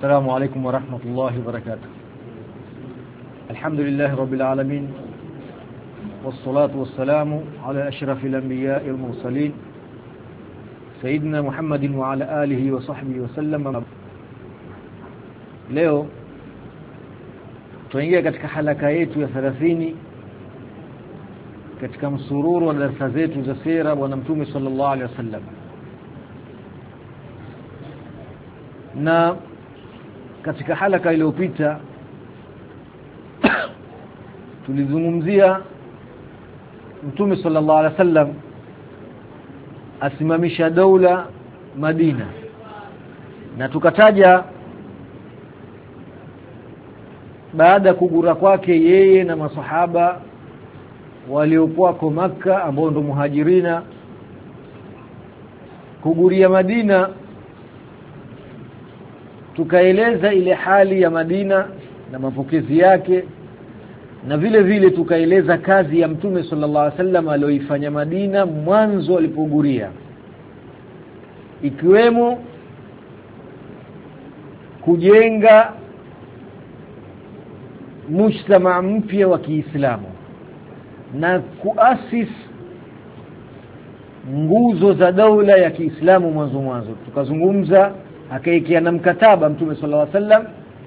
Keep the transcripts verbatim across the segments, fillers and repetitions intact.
السلام عليكم ورحمة الله وبركاته. الحمد لله رب العالمين، والصلاة والسلام على أشرف الأنبياء والمرسلين سيدنا محمد وعلى آله وصحبه وسلم. Leo tuingia katika halaka yetu ya thelathini katika msururu wa darasa zetu za sira bwana Mtume sallallahu alaihi wasallam. Na katika halaka iliyopita tulizungumzia Mtume sallallahu alaihi wasallam asimamisha daula Madina, na tukataja baada ya kugura kwake yeye na masahaba waliokuwa kwa Makka ambao ndo muhajirina kuguria Madina. Tukaeleza ile hali ya Madina na mapokezi yake, na vile vile tukaeleza kazi ya Mtume sallallahu alaihi wasallam aliyoifanya Madina mwanzo alipoguria, ikiwemo kujenga mujtama mpya wa Kiislamu na kuasis nguzo za daula ya Kiislamu mwanzo mwanzo. Tukazungumza akaekea na mkataba Mtume sallallahu alaihi wasallam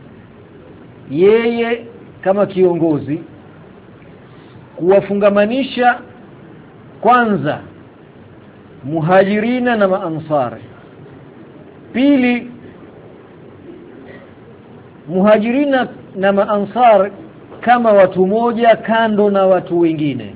yeye kama kiongozi kuwafungamanisha kwanza muhajirina na maansari, pili muhajirina na maansar kama watu moja kando na watu wengine,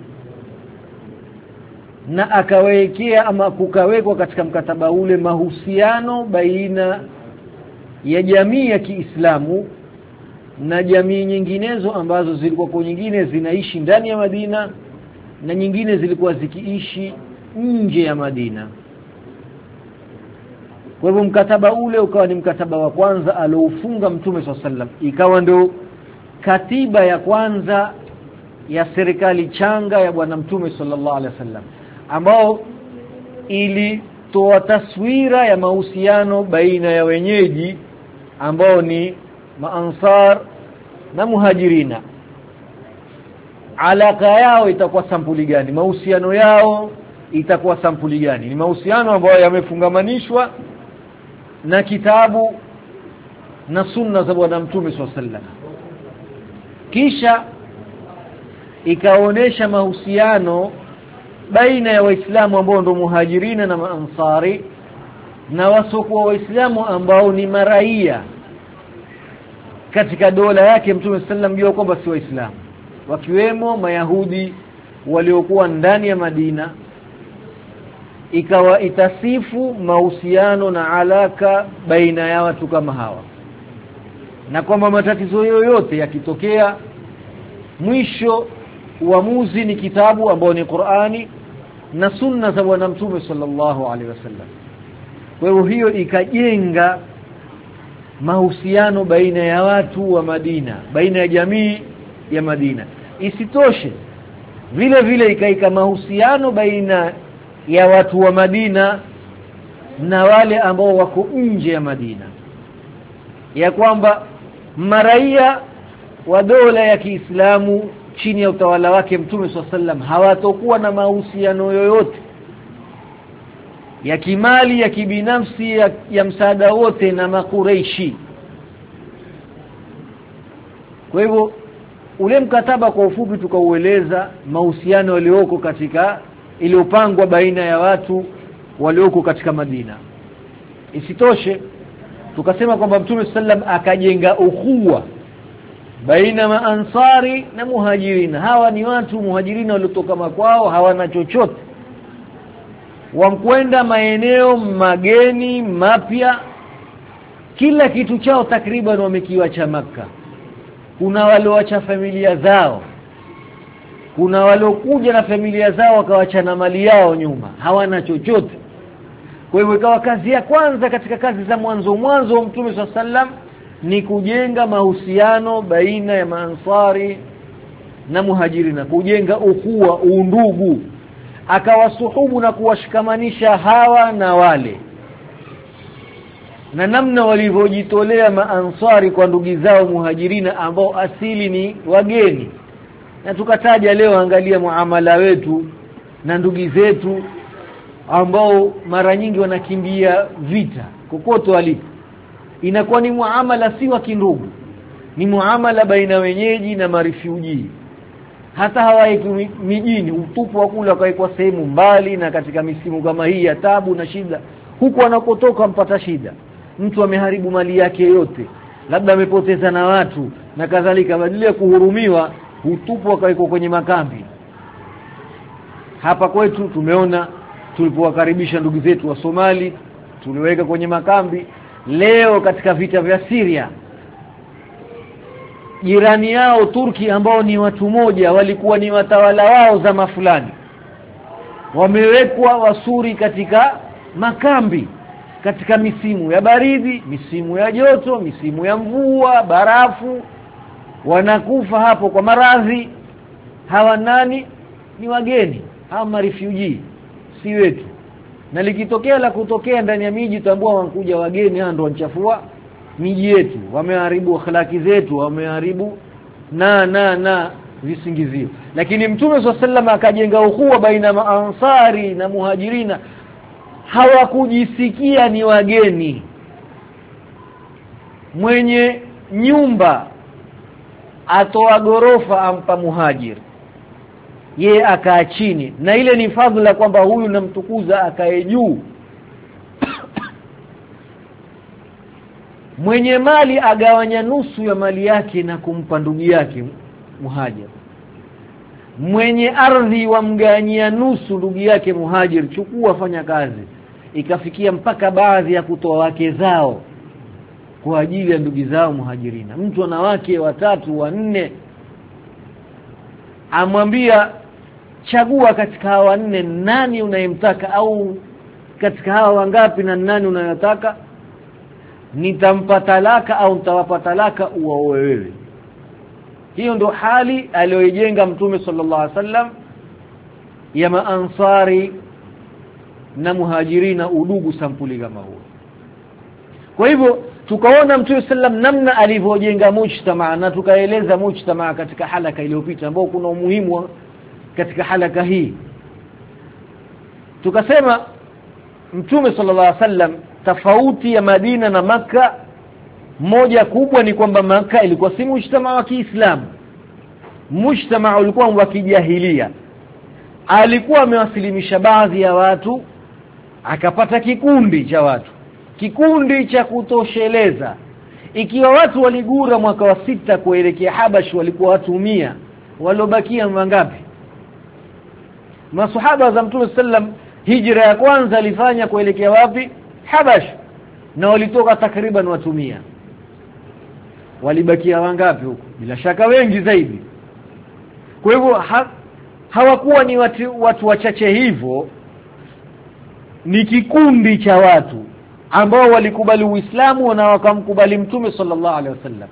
na akawekea ama kukawekwa katika mkataba ule mahusiano baina ya jamii ya Kiislamu na jamii nyinginezo ambazo zilikuwa kwa nyingine zinaishi ndani ya Madina na nyingine zilikuwa zikiishi nje ya Madina. Kwa hivyo mkataba ule ukawa ni mkataba wa kwanza aliofunga Mtume sallallahu alaihi wasallam, ikawa ndio katiba ya kwanza ya serikali changa ya bwana Mtume sallallahu alaihi wasallam, ambao ilitoa taswira ya mahusiano baina ya wenyeji ambao ni maansar na muhajirina. Alaka yao itakuwa sampuli gani? Mahusiano yao itakuwa sampuli gani? Ni mahusiano ambayo yamefungamanishwa na kitabu na sunna za bwana Mtume sallallahu alaihi wasallam. Kisha ikaonesha mahusiano baina ya Waislamu ambao ndio muhajirina na maansari na wasokuwa Waislamu ambao ni maraia katika dola yake Mtume sallallahu alaihi wasallam, jua kwamba si Waislamu, wakiwemo Mayahudi waliokuwa ndani ya Madina. Ikawa itasifu mahusiano na alaka baina ya watu kama hawa, na kwamba matatizo yoyote yakitokea mwisho uamuzi ni kitabu ambao ni Qur'ani na sunna za bwana Mtume sallallahu alaihi wasallam. Kwa hiyo hiyo ikajenga mahusiano baina ya watu wa Madina, baina ya jamii ya Madina. Isitoshe vile vile ikaika mahusiano baina ya watu wa Madina na wale ambao wako nje ya Madina, ya kwamba maraia wa dola ya Kiislamu chini ya utawala wake Mtume sallallahu alaihi wasallam hawatokuwa na mahusiano yoyote ya kimali, ya kibinafsi, ya, ya msaada wote na makureishi. Kwa hivyo ule mkataba kwa ufupi tukaueleza mahusiano yaliyoko katika iliyopangwa baina ya watu walioko katika Madina. Isitoshe tukasema kwamba Mtume sallam akajenga ukhuwa baina maansari na muhajirina. Hawa ni watu muhajirina waliotoka makwao, hawana chochote, wamkwenda maeneo mageni mapya, kila kitu chao takriban wamekiwacha Makka. Kuna walioacha familia zao, kuna waliokuja na familia zao wakawacha na mali yao nyuma, hawana chochote. Kwa hivyo ikawa kazi ya kwanza katika kazi za mwanzo mwanzo wa Mtume sallallahu alaihi wasallam ni kujenga mahusiano baina ya maansari na muhajirina, kujenga ukhuwa, undugu. Akawasuhubu na kuwashikamanisha hawa na wale. na namna walivyojitolea maansari kwa ndugu zao muhajirina ambao asili ni wageni. Na tukataja leo, angalia muamala wetu na ndugu zetu ambao mara nyingi wanakimbia vita kokote walipo. Inakuwa ni muamala si wa kindugu, ni muamala baina wenyeji na marifuji. Hata hawaiki mijini, utupu wa kula kwa sehemu mbali, na katika misimu kama hii ya tabu na shida, huko wanakotoka mpata shida. Mtu ameharibu mali yake yote, labda amepoteza na watu na kadhalika, badala ya kuhurumiwa utupu wakaiko kwenye makambi. Hapa kwetu tumeona tulipowakaribisha ndugu zetu wa Somali, tuliweka kwenye makambi. Leo katika vita vya Syria, jirani yao Turki ambao ni watu moja, walikuwa ni watawala wao zama fulani, wamewekwa wasuri katika makambi katika misimu ya baridi, misimu ya joto, misimu ya mvua, barafu. Wanakufa hapo kwa maradhi. Hawa nani? Ni wageni, hawa marefugee, si wetu. Na likitokea la kutokea ndani ya miji, tambua wanakuja wageni, hao ndio wanachafua miji yetu, wameharibu akhlaki zetu, wameharibu na na na visingizio. Lakini Mtume swalla Allahu alayhi wasallam akajenga ukhuwa baina maansari na muhajirina. Hawakujisikia ni wageni. Mwenye nyumba atoa gorofa ampa muhajir, ye akaa chini, na ile ni fadhila kwamba huyu namtukuza akae juu. Mwenye mali agawanya nusu ya mali yake na kumpa ndugu yake muhajir. Mwenye ardhi wamganyia nusu ndugu yake muhajir, chukua fanya kazi. Ikafikia mpaka baadhi ya kutoa wake zao kwa ajili ya ndugu zao muhajirina. Mtu ana wake watatu wanne, amwambia chagua katika hawa wanne nani unayemtaka, au katika hawa wangapi na nani unayotaka, nitampa talaka au nitawapa talaka uwaoe wewe. Hiyo ndio hali aliyojenga Mtume sallallahu alaihi wasallam ya maansari na muhajirina, udugu sampuli kama huo. Kwa hivyo tukaona Mtume sallam namna alivyojenga mujtamaa, na tukaeleza mujtamaa katika halaka iliyopita ambao kuna umuhimu katika halaka hii. Tukasema Mtume sallallahu alaihi wasallam, tofauti ya Madina na Makka moja kubwa ni kwamba Makka ilikuwa si mujtamaa wa Kiislamu, mujtamaa ulikuwa wa kijahilia. Alikuwa amewasilimisha baadhi ya watu, akapata kikundi cha watu, kikundi cha kutosheleza. Ikiwa watu waligura mwaka wa sita kuelekea Habash walikuwa watu mia, walobakia wangapi? Masahaba za Mtume sallam hijra ya kwanza alifanya kuelekea wapi? Habash, na walitoka takriban watu mia. Walibakia wangapi huko? Bila shaka wengi zaidi. Kwa hivyo ha, hawakuwa ni watu, watu wachache hivyo, ni kikundi cha watu ambao walikubali Uislamu na wakamkubali Mtume sallallahu alaihi wasallam.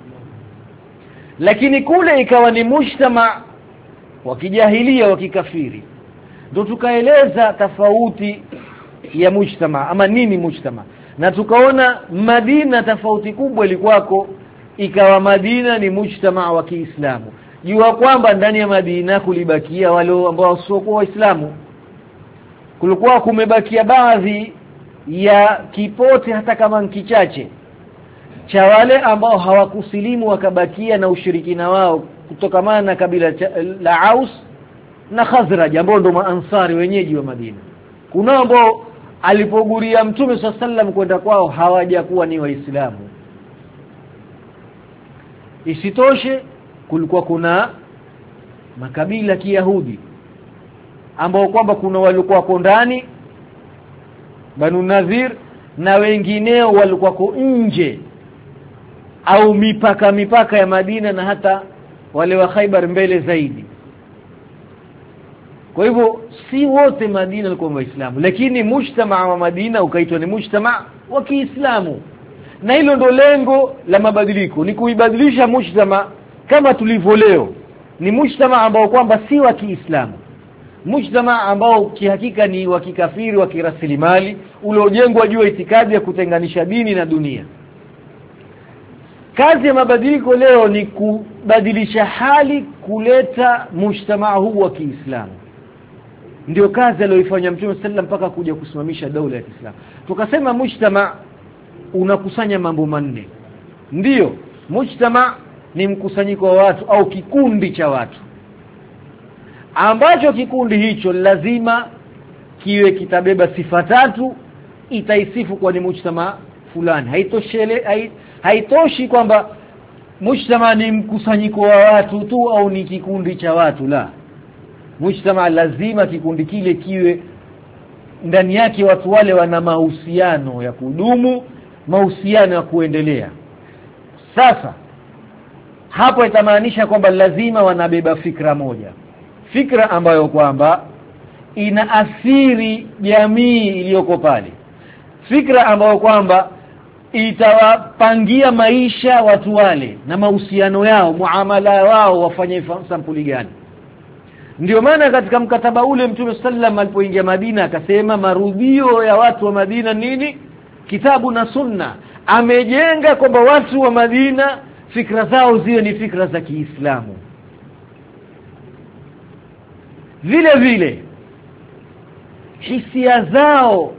Lakini kule ikawa ni mujtama wa kijahilia wa kikafiri. Ndio tukaeleza tofauti ya mujtama ama nini mujtama, na tukaona Madina tofauti kubwa ilikuwako, ikawa Madina ni mujtama wa Kiislamu. Jua kwamba ndani ya Madina kulibakia wale ambao sio Waislamu, kulikuwa kumebakia baadhi ya kipote hata kama kichache cha wale ambao hawakusilimu, wakabakia na ushirikina wao kutokamana na kabila la Aus na Khazraj ambao ndio maansari wenyeji wa Madina. Kuna ambao alipoguria Mtume sallallahu alaihi wasallam kwenda kwao hawajakuwa ni Waislamu. Isitoshe kulikuwa kuna makabila Kiyahudi ambao kwamba kuna walikuwa kwa ndani, Banu Nadhir, na wengineo walikuwa kwa nje au mipaka mipaka ya Madina, na hata wale wa Khaibar mbele zaidi. Kwa hivyo si wote Madina walikuwa Waislamu, lakini mujtamaa wa Madina ukaitwa ni mujtamaa wa Kiislamu. Na hilo ndo lengo la mabadiliko, ni kuibadilisha mujtamaa kama tulivyo leo. Ni mujtamaa ambao kwamba si wa Kiislamu, mujtama ambao kihakika ni wa kikafiri wa kirasilimali uliojengwa juu ya itikadi ya kutenganisha dini na dunia. Kazi ya mabadiliko leo ni kubadilisha hali, kuleta mujtama huu wa Kiislamu. Ndio kazi aliyoifanya Mtume sallam mpaka kuja kusimamisha daula ya Kiislamu. Tukasema mujtama unakusanya mambo manne. Ndiyo, mujtama ni mkusanyiko wa watu au kikundi cha watu, ambacho kikundi hicho lazima kiwe kitabeba sifa tatu itaisifu kwa ni mujtama fulani. Haitoshele haitoshi kwamba mujtama ni mkusanyiko wa watu tu au ni kikundi cha watu, la. Mujtama lazima kikundi kile kiwe ndani yake watu wale wana mahusiano ya kudumu, mahusiano ya kuendelea. Sasa hapo itamaanisha kwamba lazima wanabeba fikra moja, fikra ambayo kwamba inaathiri jamii iliyoko pale, fikra ambayo kwamba itawapangia maisha watu wale na mahusiano yao, muamala wao wafanye sampuli gani. Ndio maana katika mkataba ule Mtume sallam alipoingia Madina akasema marudio ya watu wa Madina nini? Kitabu na Sunna. Amejenga kwamba watu wa Madina fikra zao ziwe ni fikra za Kiislamu. Vile vile hisia zao,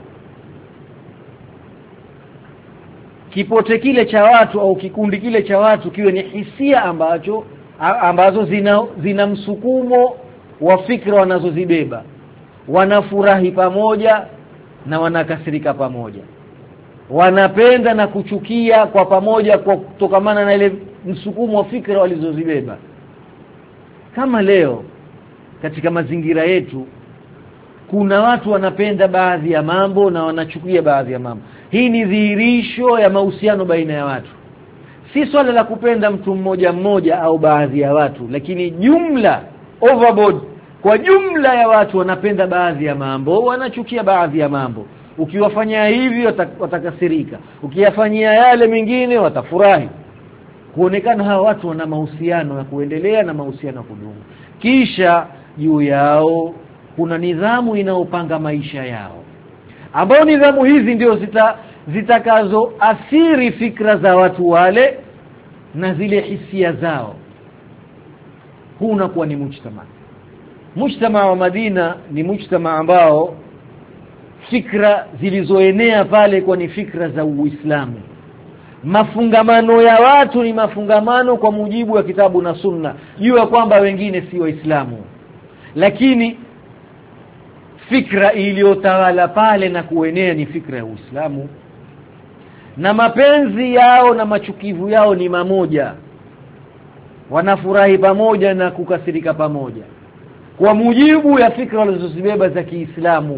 kipote kile cha watu au kikundi kile cha watu kiwe ni hisia ambacho ambazo zina zina msukumo wa fikra wanazozibeba. Wanafurahi pamoja na wanakasirika pamoja, wanapenda na kuchukia kwa pamoja kwa kutokamana na ile msukumo wa fikra walizozibeba. Kama leo katika mazingira yetu kuna watu wanapenda baadhi ya mambo na wanachukia baadhi ya mambo. Hii ni dhihirisho ya mahusiano baina ya watu. Si swala la kupenda mtu mmoja mmoja au baadhi ya watu, lakini jumla, overboard, kwa jumla ya watu wanapenda baadhi ya mambo, wanachukia baadhi ya mambo. Ukiwafanyia hivi watakasirika, ukiyafanyia yale mengine watafurahi. Kuonekana hawa watu wana mahusiano ya kuendelea na mahusiano ya kudumu. Kisha juu yao kuna nidhamu inaopanga maisha yao, ambao nidhamu hizi ndio zita zitakazo athiri fikra za watu wale na zile hisia zao. Huu unakuwa ni mujtama. Mujtama wa Madina ni mujtama ambao fikra zilizoenea pale kwa ni fikra za Uislamu. Mafungamano ya watu ni mafungamano kwa mujibu wa kitabu na Sunna. Jua kwamba wengine si Waislamu, lakini fikra iliyotawala pale na kuenea ni fikra ya Uislamu, na mapenzi yao na machukivu yao ni mamoja. Wanafurahi pamoja na kukasirika pamoja kwa mujibu ya fikra walizozibeba za Kiislamu.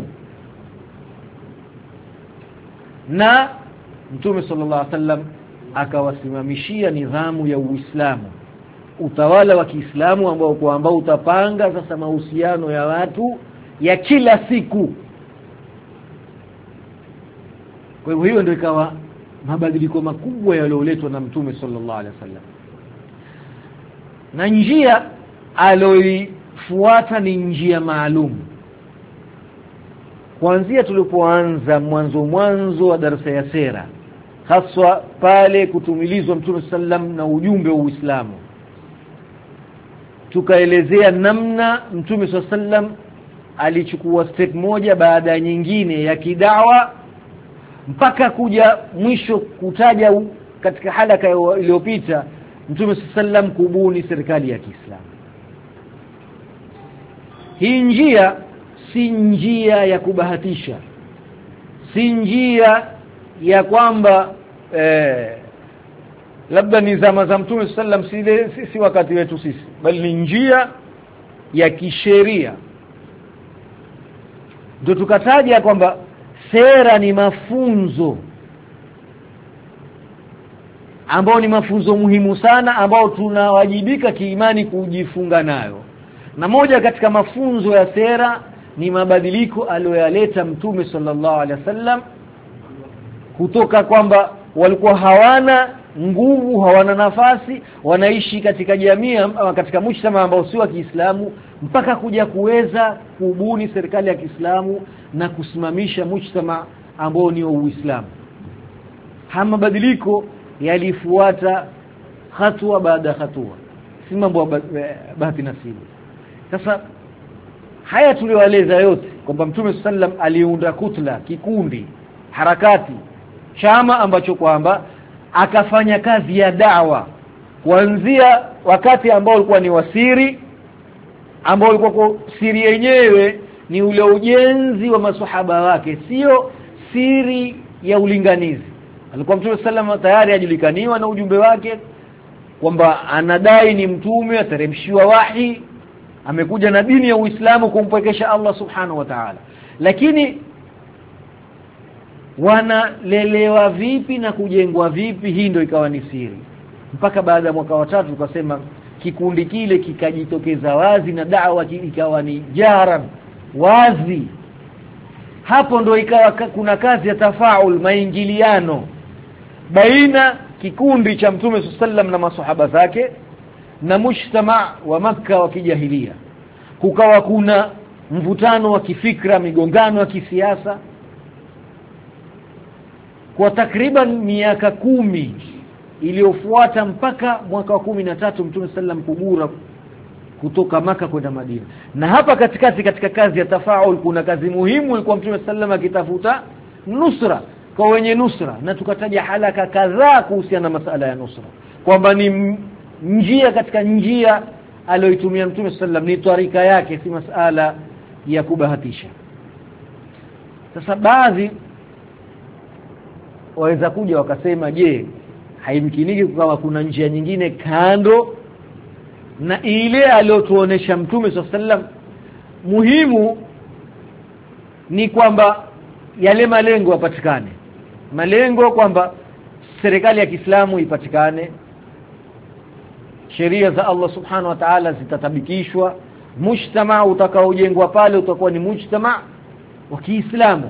Na Mtume sallallahu alaihi wasallam akawasimamishia nidhamu ya Uislamu, utawala wa Kiislamu ambao kwa ambao utapanga sasa mahusiano ya watu ya kila siku. Kwa hivyo hiyo ndio ikawa mabadiliko makubwa yaliyoletwa na Mtume sallallahu alaihi wasallam. Na njia aloifuata ni njia maalum. Kuanzia tulipoanza mwanzo mwanzo wa darasa ya sera, haswa pale kutumilizwa Mtume sallam na ujumbe wa Uislamu, tukaelezea namna Mtume sallam alichukua step moja baada ya nyingine ya kidawa mpaka kuja mwisho kutaja katika halaka iliyopita Mtume sallam kubuni serikali ya Kiislamu. Hii njia si njia ya kubahatisha, si njia ya kwamba eh, labda ni zama za Mtume sallam si, si, si wakati wetu sisi, bali ni njia ya kisheria. Ndio tukataja kwamba sera ni mafunzo ambao ni mafunzo muhimu sana ambao tunawajibika kiimani kujifunga nayo. Na moja katika mafunzo ya sera ni mabadiliko aliyoyaleta Mtume sallallahu alaihi wasallam, kutoka kwamba walikuwa hawana nguvu, hawana nafasi, wanaishi katika jamii ama katika mujtama ambao si wa Kiislamu, mpaka kuja kuweza kubuni serikali ya Kiislamu na kusimamisha mujtama ambao ni wa Uislamu. Haya mabadiliko yalifuata hatua baada ya hatua, si mambo bahati nasibu. Sasa haya tuliwaeleza yote kwamba Mtume sallam aliunda kutla, kikundi, harakati, chama ambacho kwamba akafanya kazi ya da'wa kuanzia wakati ambao ulikuwa ni wasiri, ambao ulikuwa siri yenyewe ni ule ujenzi wa maswahaba wake, sio siri ya ulinganizi. Alikuwa Mtume sallam tayari ajulikaniwa na ujumbe wake kwamba anadai ni mtume, ateremshiwa wahi, amekuja na dini ya Uislamu kumpwekesha Allah subhanahu wa ta'ala. Lakini wanalelewa vipi na kujengwa vipi, hii ndio ikawa ni siri. Mpaka baada ya mwaka wa tatu tukasema kikundi kile kikajitokeza wazi na da'wa ikawa ni jaran wazi. Hapo ndio ikawa kuna kazi ya tafaul, maingiliano baina kikundi cha Mtume sallam na maswahaba zake na mujtama wa Makka wa kijahilia. Kukawa kuna mvutano wa kifikra, migongano ya kisiasa kwa takriban miaka kumi iliyofuata, mpaka mwaka wa kumi na tatu Mtume sallam kubura kutoka Maka kwenda Madina. Na hapa katikati katika kazi ya tafaul kuna kazi muhimu ilikuwa Mtume sallam akitafuta nusra kwa wenye nusra, na tukataja halaka kadhaa kuhusiana na masala ya nusra kwamba ni njia katika njia aliyoitumia Mtume sallam, ni tarika yake, si masala ya kubahatisha. Sasa baadhi waweza kuja wakasema, je, haimkiniki kukawa kuna njia nyingine kando na ile aliyotuonesha Mtume sallam? Muhimu ni kwamba yale malengo yapatikane, malengo kwamba serikali ya Kiislamu ipatikane, sheria za Allah subhanahu wa ta'ala zitatabikishwa, mujtama utakaojengwa pale utakuwa ni mujtama wa Kiislamu.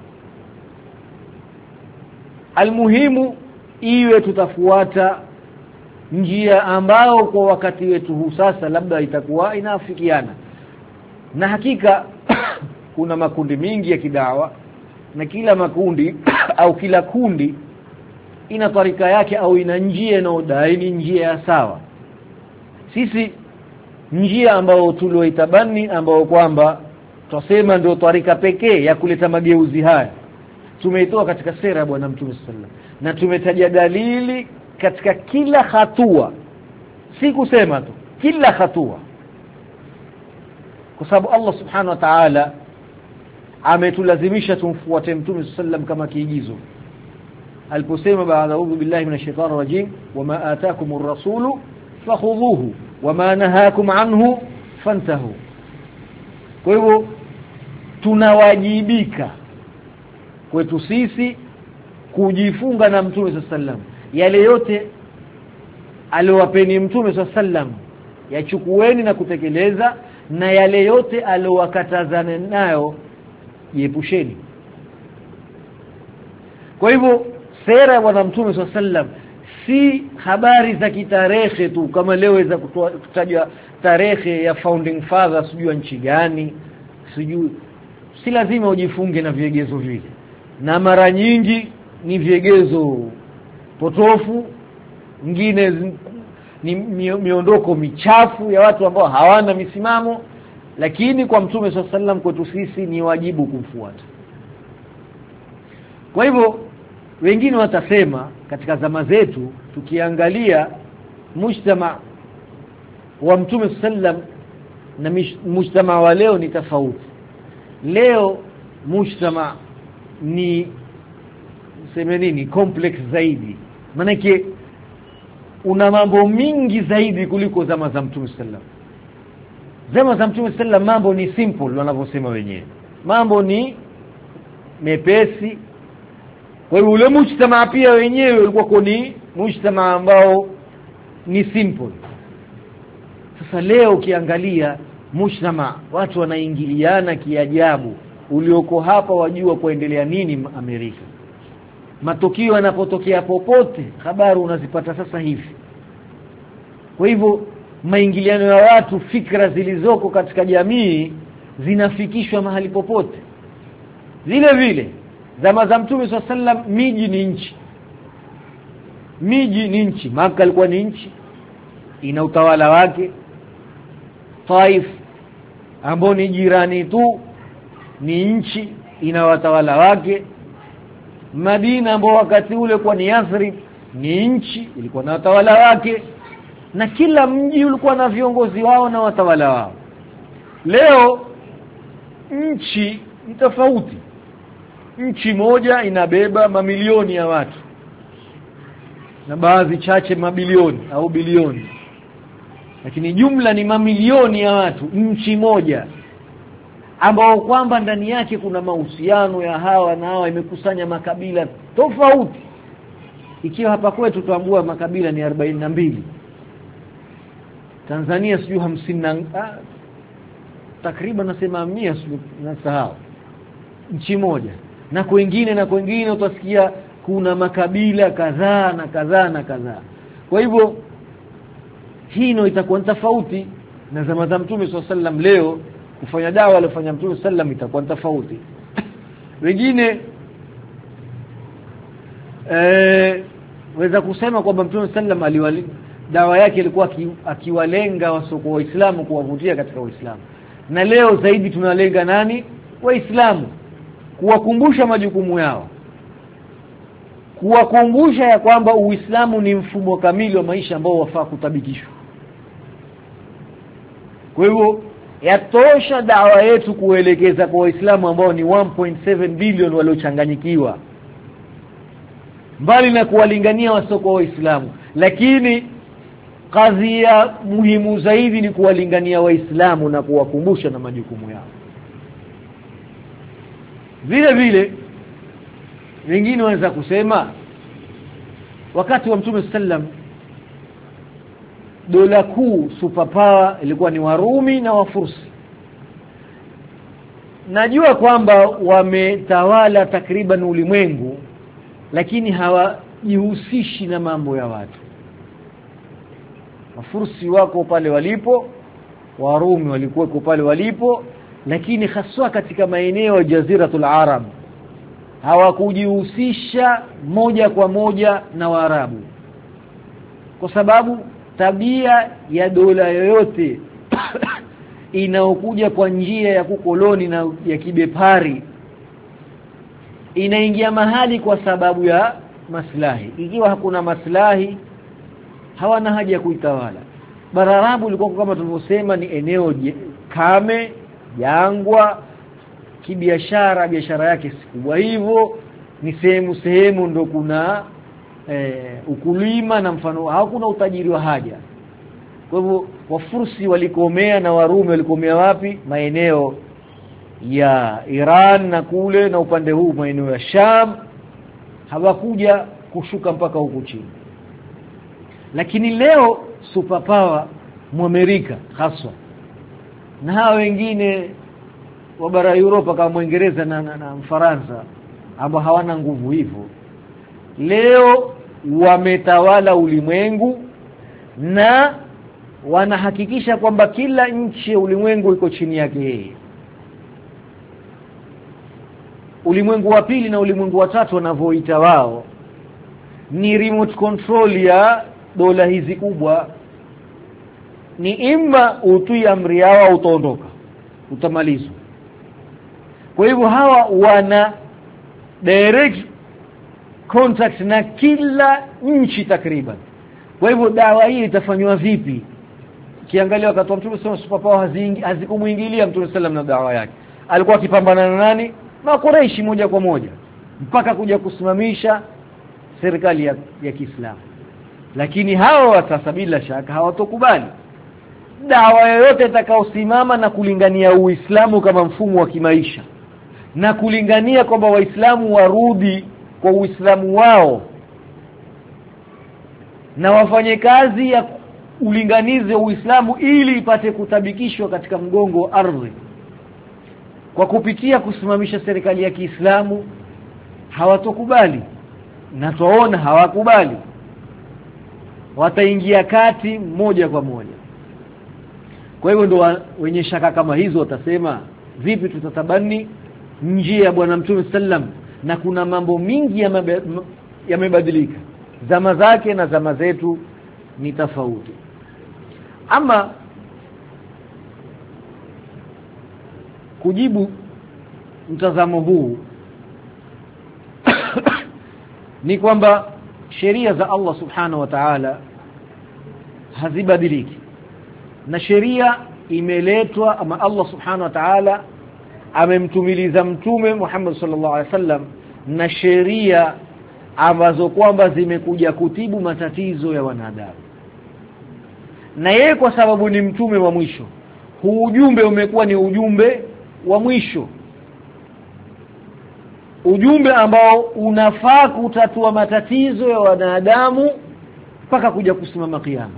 Almuhimu iwe tutafuata njia ambao kwa wakati wetu huu sasa labda itakuwa inafikiana. Na hakika kuna makundi mingi ya kidawa, na kila makundi au kila kundi ina tarika yake au ina njia inayodai ni njia ya sawa. Sisi njia ambao tulioitabani, ambao kwamba tusema ndio tarika pekee ya kuleta mageuzi haya, tumeitoa katika sera ya Bwana Mtume sallallahu alaihi wasallam, na tumetaja dalili katika kila hatua, si kusema tu, kila hatua, kwa sababu Allah subhanahu wa ta'ala ametulazimisha tumfuate Mtume sallallahu alaihi wasallam kama kiigizo aliposema, baada a'udhu billahi minash shaitani rajim, wama ataakumur rasulu fakhudhuhu wama nahakum anhu fantahu. Kwa hivyo tunawajibika kwetu sisi kujifunga na Mtume sallallahu alaihi wasallam, yale yote aliyowapeni Mtume sallallahu alaihi wasallam yachukueni na kutekeleza, na yale yote aliyowakatazana nayo jiepusheni. Kwa hivyo sera ya Bwana Mtume sallallahu alaihi wasallam si habari za kitarehe tu, kama leo weza kutaja tarehe ya founding fathers sijui nchi gani, sijui. Si lazima ujifunge na viegezo vile, na mara nyingi ni viegezo potofu, nyingine ni miondoko michafu ya watu ambao hawana misimamo. Lakini kwa Mtume sallallahu alaihi wasallam kwetu sisi ni wajibu kumfuata. Kwa hivyo wengine watasema katika zama zetu tukiangalia mujtama wa Mtume sallam na mujtama wa leo ni tofauti. Leo mujtama ni sema nini, complex zaidi, manake una mambo mingi zaidi kuliko zama za Mtume sallam. Zama za Mtume sallam mambo ni simple wanavyosema wenyewe, mambo ni mepesi. Kwa hiyo ule mujtama pia wenyewe ulikuwa ni mujtama ambao ni simple. Sasa leo ukiangalia mujtama, watu wanaingiliana kiajabu. Ulioko hapa wajua kuendelea nini Amerika, matukio yanapotokea popote habari unazipata sasa hivi. Kwa hivyo maingiliano ya watu, fikra zilizoko katika jamii zinafikishwa mahali popote. Vile vile zama za Mtume sallallahu alaihi wasallam miji ni nchi. Miji ni nchi. Maka ilikuwa ni nchi, ina utawala wake. Taif ambao ni jirani tu ni nchi, ina watawala wake. Madina ambao wakati ule kwa ni Yathrib ni nchi, ilikuwa na watawala wake, na kila mji ulikuwa na viongozi wao na watawala wao. Leo nchi ni tofauti. Nchi moja inabeba mamilioni ya watu na baadhi chache mabilioni au bilioni, lakini jumla ni mamilioni ya watu. Nchi moja ambao kwamba ndani yake kuna mahusiano ya hawa na hawa, imekusanya makabila tofauti. Ikiwa hapa kwetu tuambua makabila ni arobaini na mbili, Tanzania sijui hamsini na ah, takriban nasema mia nasahau. Nchi moja na kwingine na kwingine utasikia kuna makabila kadhaa na kadhaa na kadhaa. Kwa hivyo hii ndio itakuwa tofauti na zama za Mtume sallallahu alaihi wasallam. Leo kufanya dawa alifanya Mtume sallallahu alaihi wasallam itakuwa tofauti. Wengine eh waweza kusema kwamba Mtume sallallahu alaihi wasallam dawa yake ilikuwa akiwalenga wasoko waislamu, kuwavutia katika Uislamu. Na leo zaidi tunalenga nani? Waislamu, kuwakumbusha majukumu yao, kuwakumbusha ya kwamba Uislamu ni mfumo kamili wa maisha ambao wafaa kutabikishwa. Kwa hivyo yatosha dawa yetu kuelekeza kwa Waislamu ambao ni one point seven billion waliochanganyikiwa, mbali na kuwalingania wasoko Waislamu. Lakini kazi ya muhimu zaidi ni kuwalingania Waislamu na kuwakumbusha na majukumu yao. Vile vile wengine wanaweza kusema wakati wa Mtume sallam dola kuu superpower ilikuwa ni Warumi na Wafursi. Najua kwamba wametawala takriban ulimwengu, lakini hawajihusishi na mambo ya watu. Wafursi wako pale walipo, Warumi walikuwa pale walipo, lakini haswa katika maeneo ya Jaziratul Arab hawakujihusisha moja kwa moja na Waarabu, kwa sababu tabia ya dola yoyote inaokuja kwa njia ya kukoloni na ya kibepari inaingia mahali kwa sababu ya maslahi. Ikiwa hakuna maslahi, hawana haja ya kuitawala. Bara Arabu ilikuwa kama tulivyosema ni eneo kame, jangwa, kibiashara biashara yake si kubwa hivyo, ni sehemu sehemu ndo kuna e, ukulima na mfano, hakuna utajiri wa haja. Kwa hivyo Wafursi walikomea na Warumi walikomea wapi? Maeneo ya Iran na kule na upande huu maeneo ya Sham, hawakuja kushuka mpaka huku chini. Lakini leo superpower Muamerika haswa na hao wengine wa bara Europa kama Uingereza na, na, na Mfaransa ambao hawana nguvu hivyo, leo wametawala ulimwengu na wanahakikisha kwamba kila nchi ya ulimwengu iko chini yake yeye. Ulimwengu wa pili na ulimwengu wa tatu wanavyoita wao ni remote control ya dola hizi kubwa. Ni imma utii amri yao au utaondoka, utamalizwa. Kwa hivyo hawa wana direct contact na kila nchi takriban. Kwa hivyo dawa hii itafanywa vipi? Kiangalia wakati wa Mtume sallallahu alaihi wasallam hazikumuingilia Mtume sallallahu na dawa yake. Alikuwa akipambana na nani? Na Quraishi moja kwa moja mpaka kuja kusimamisha serikali ya, ya Kiislamu. Lakini hawa sasa bila shaka hawatokubali dawa yoyote itakayosimama na kulingania Uislamu kama mfumo wa kimaisha na kulingania kwamba Waislamu warudi kwa Uislamu wao na wafanye kazi ya ulinganize Uislamu ili ipate kutabikishwa katika mgongo wa ardhi kwa kupitia kusimamisha serikali ya Kiislamu. Hawatokubali. na tuwaona hawakubali, wataingia kati moja kwa moja. Kwa hivyo ndio wenye shaka kama hizo watasema vipi tutatabani njia ya bwana Mtume sallam, na kuna mambo mingi yamebadilika, zama zake na zama zetu ni tofauti. Ama kujibu mtazamo huu ni kwamba sheria za Allah subhanahu wa ta'ala hazibadiliki, na sheria imeletwa ama Allah subhanahu wa ta'ala amemtumiliza mtume Muhammad sallallahu alaihi wasallam na sheria ambazo kwamba zimekuja kutibu matatizo ya wanadamu. Na yeye kwa sababu ni mtume wa mwisho, huu ujumbe umekuwa ni ujumbe wa mwisho, ujumbe ambao unafaa kutatua matatizo ya wanadamu mpaka kuja kusimama kiyama.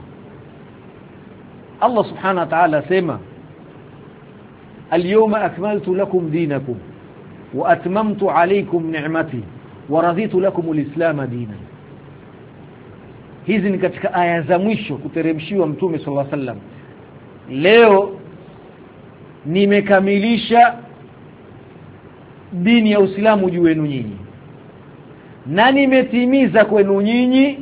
Allah subhanahu wa ta'ala sema al-yawma akmaltu lakum dinakum wa atmamtu alaykum ni'mati wa raditu lakum al-islam dinan. Hizi ni katika aya za mwisho kuteremshiwa mtume sallallahu alaihi wasallam. Leo nimekamilisha dini ya Uislamu juu yenu nyinyi, na nimetimiza kwenu nyinyi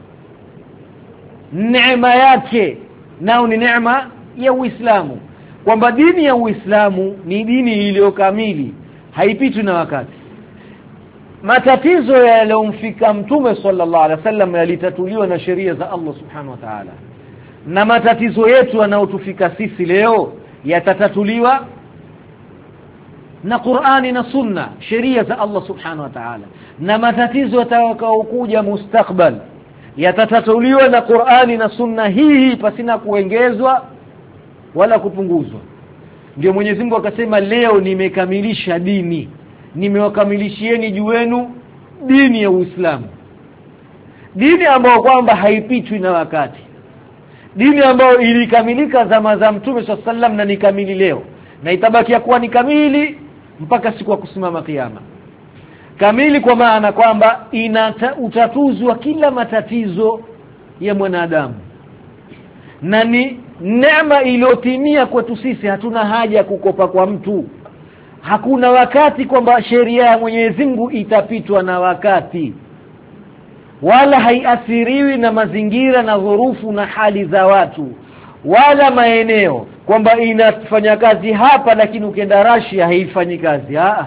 neema yake, nao ni neema ya Uislamu, kwamba dini ya Uislamu ni dini iliyo kamili, haipitwi na wakati. Matatizo yaliyomfika mtume sallallahu alaihi wasallam yalitatuliwa na sheria za Allah subhanahu wa ta'ala, na matatizo yetu yanayotufika sisi leo yatatatuliwa na Qur'ani na Sunna, sheria za Allah subhanahu wa ta'ala. Na matatizo yatakayokuja mustakbal yatatatuliwa na Qur'ani na Sunna hii hii, pasina kuongezwa wala kupunguzwa. Ndio Mwenyezi Mungu akasema leo nimekamilisha dini, nimewakamilishieni juu yenu dini ya Uislamu, dini ambayo kwamba haipitwi na wakati, dini ambayo ilikamilika zama za mtume sallallahu alaihi wasallam na ni kamili leo, na itabaki kuwa ni kamili mpaka siku ya kusimama kiyama. Kamili kwa maana kwamba ina utatuzwa kila matatizo ya mwanadamu, na ni neema iliyotimia kwetu sisi. Hatuna haja ya kukopa kwa mtu. Hakuna wakati kwamba sheria ya Mwenyezi Mungu itapitwa na wakati, wala haiathiriwi na mazingira na dhurufu na hali za watu wala maeneo, kwamba inafanya kazi hapa lakini ukienda Russia haifanyi kazi. Aa.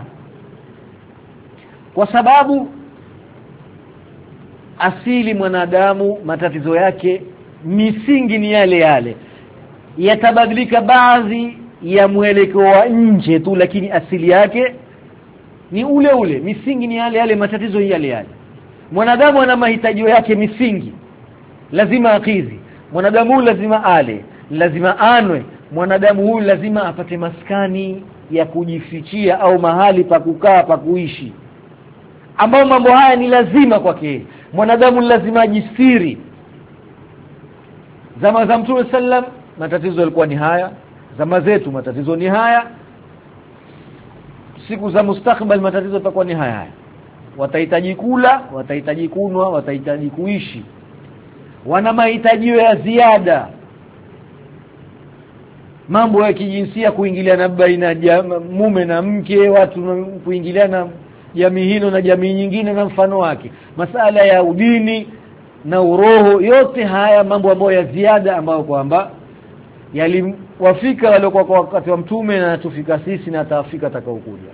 Kwa sababu asili mwanadamu matatizo yake misingi ni yale yale, yatabadilika baadhi ya mwelekeo wa nje tu, lakini asili yake ni ule ule, misingi ni yale yale, matatizo yale yale. Mwanadamu ana mahitaji yake misingi, lazima akidhi. Mwanadamu huyu lazima ale, lazima anwe. Mwanadamu huyu lazima apate maskani ya kujifichia au mahali pa kukaa pa kuishi, ambao mambo haya ni lazima kwake. Mwanadamu lazima ajistiri. Zama za Mtume sallam matatizo yalikuwa ni haya, zama zetu matatizo ni haya, siku za mustakbal matatizo yatakuwa ni haya. Watahitaji kula, watahitaji kunwa, watahitaji kuishi, wana mahitaji ya ziada. Mambo ya kijinsia, kuingiliana baina ya mume na mke, watu kuingiliana jamii hino na jamii nyingine na mfano wake, masala ya udini na uroho, yote haya mambo ambayo ya ziada ambayo kwamba yaliwafika wale kwa wakati wa mtume na tufika sisi na tafika atakaokuja.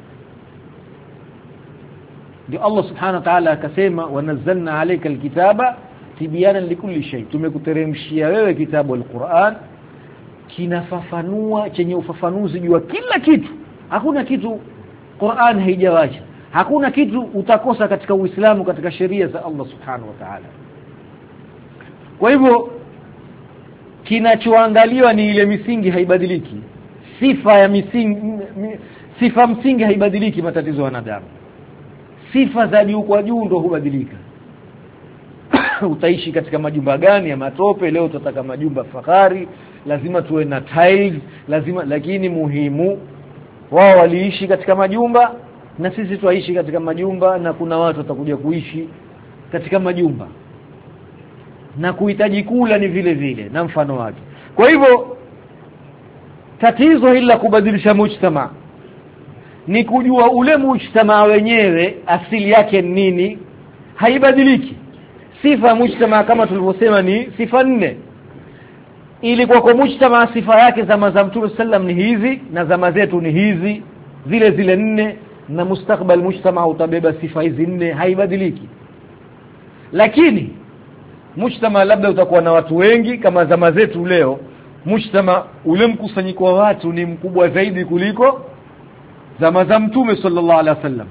Ndio Allah subhanahu wa ta'ala akasema wanazzalna alayka alkitaba tibyanan likulli shay, tumekuteremshia wewe kitabu al-Qur'an kinafafanua, chenye ufafanuzi juu kila kitu. Hakuna kitu Qur'an haijawacha, hakuna kitu utakosa katika Uislamu, katika sheria za Allah subhanahu wa ta'ala. Kwa hivyo kinachoangaliwa ni ile misingi haibadiliki, sifa ya misingi, sifa msingi haibadiliki. Matatizo ya wanadamu, sifa za juu kwa juu ndio hubadilika. Utaishi katika majumba gani ya matope? Leo tutataka majumba fahari, lazima tuwe na tiles, lazima. Lakini muhimu, wao waliishi katika majumba na sisi tuishi katika majumba, na kuna watu watakuja kuishi katika majumba na kuhitaji kula ni vile vile na mfano wake. Kwa hivyo tatizo hili la kubadilisha mujtama ni kujua ule mujtama wenyewe asili yake nini, haibadiliki. Sifa ya mujtama kama tulivyosema ni sifa nne. Ili kwa kwa mujtama sifa yake zama za Mtume sallam ni hizi na zama zetu ni hizi zile zile nne, na mustakbal mujtama utabeba sifa hizi nne, haibadiliki. Lakini mujtama labda utakuwa na watu wengi kama zama zetu leo, mujtama ule mkusanyiko wa watu ni mkubwa zaidi kuliko zama za Mtume sallallahu alaihi wasallam,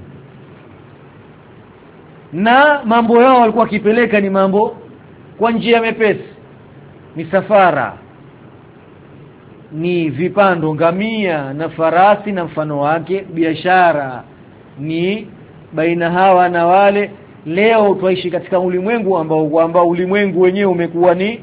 na mambo yao walikuwa kipeleka ni mambo kwa njia mepesi, misafara, ni vipando, ngamia na farasi na mfano wake, biashara ni baina hawa na wale. Leo tuishi katika ulimwengu ambao ambao ulimwengu wenyewe umekuwa ni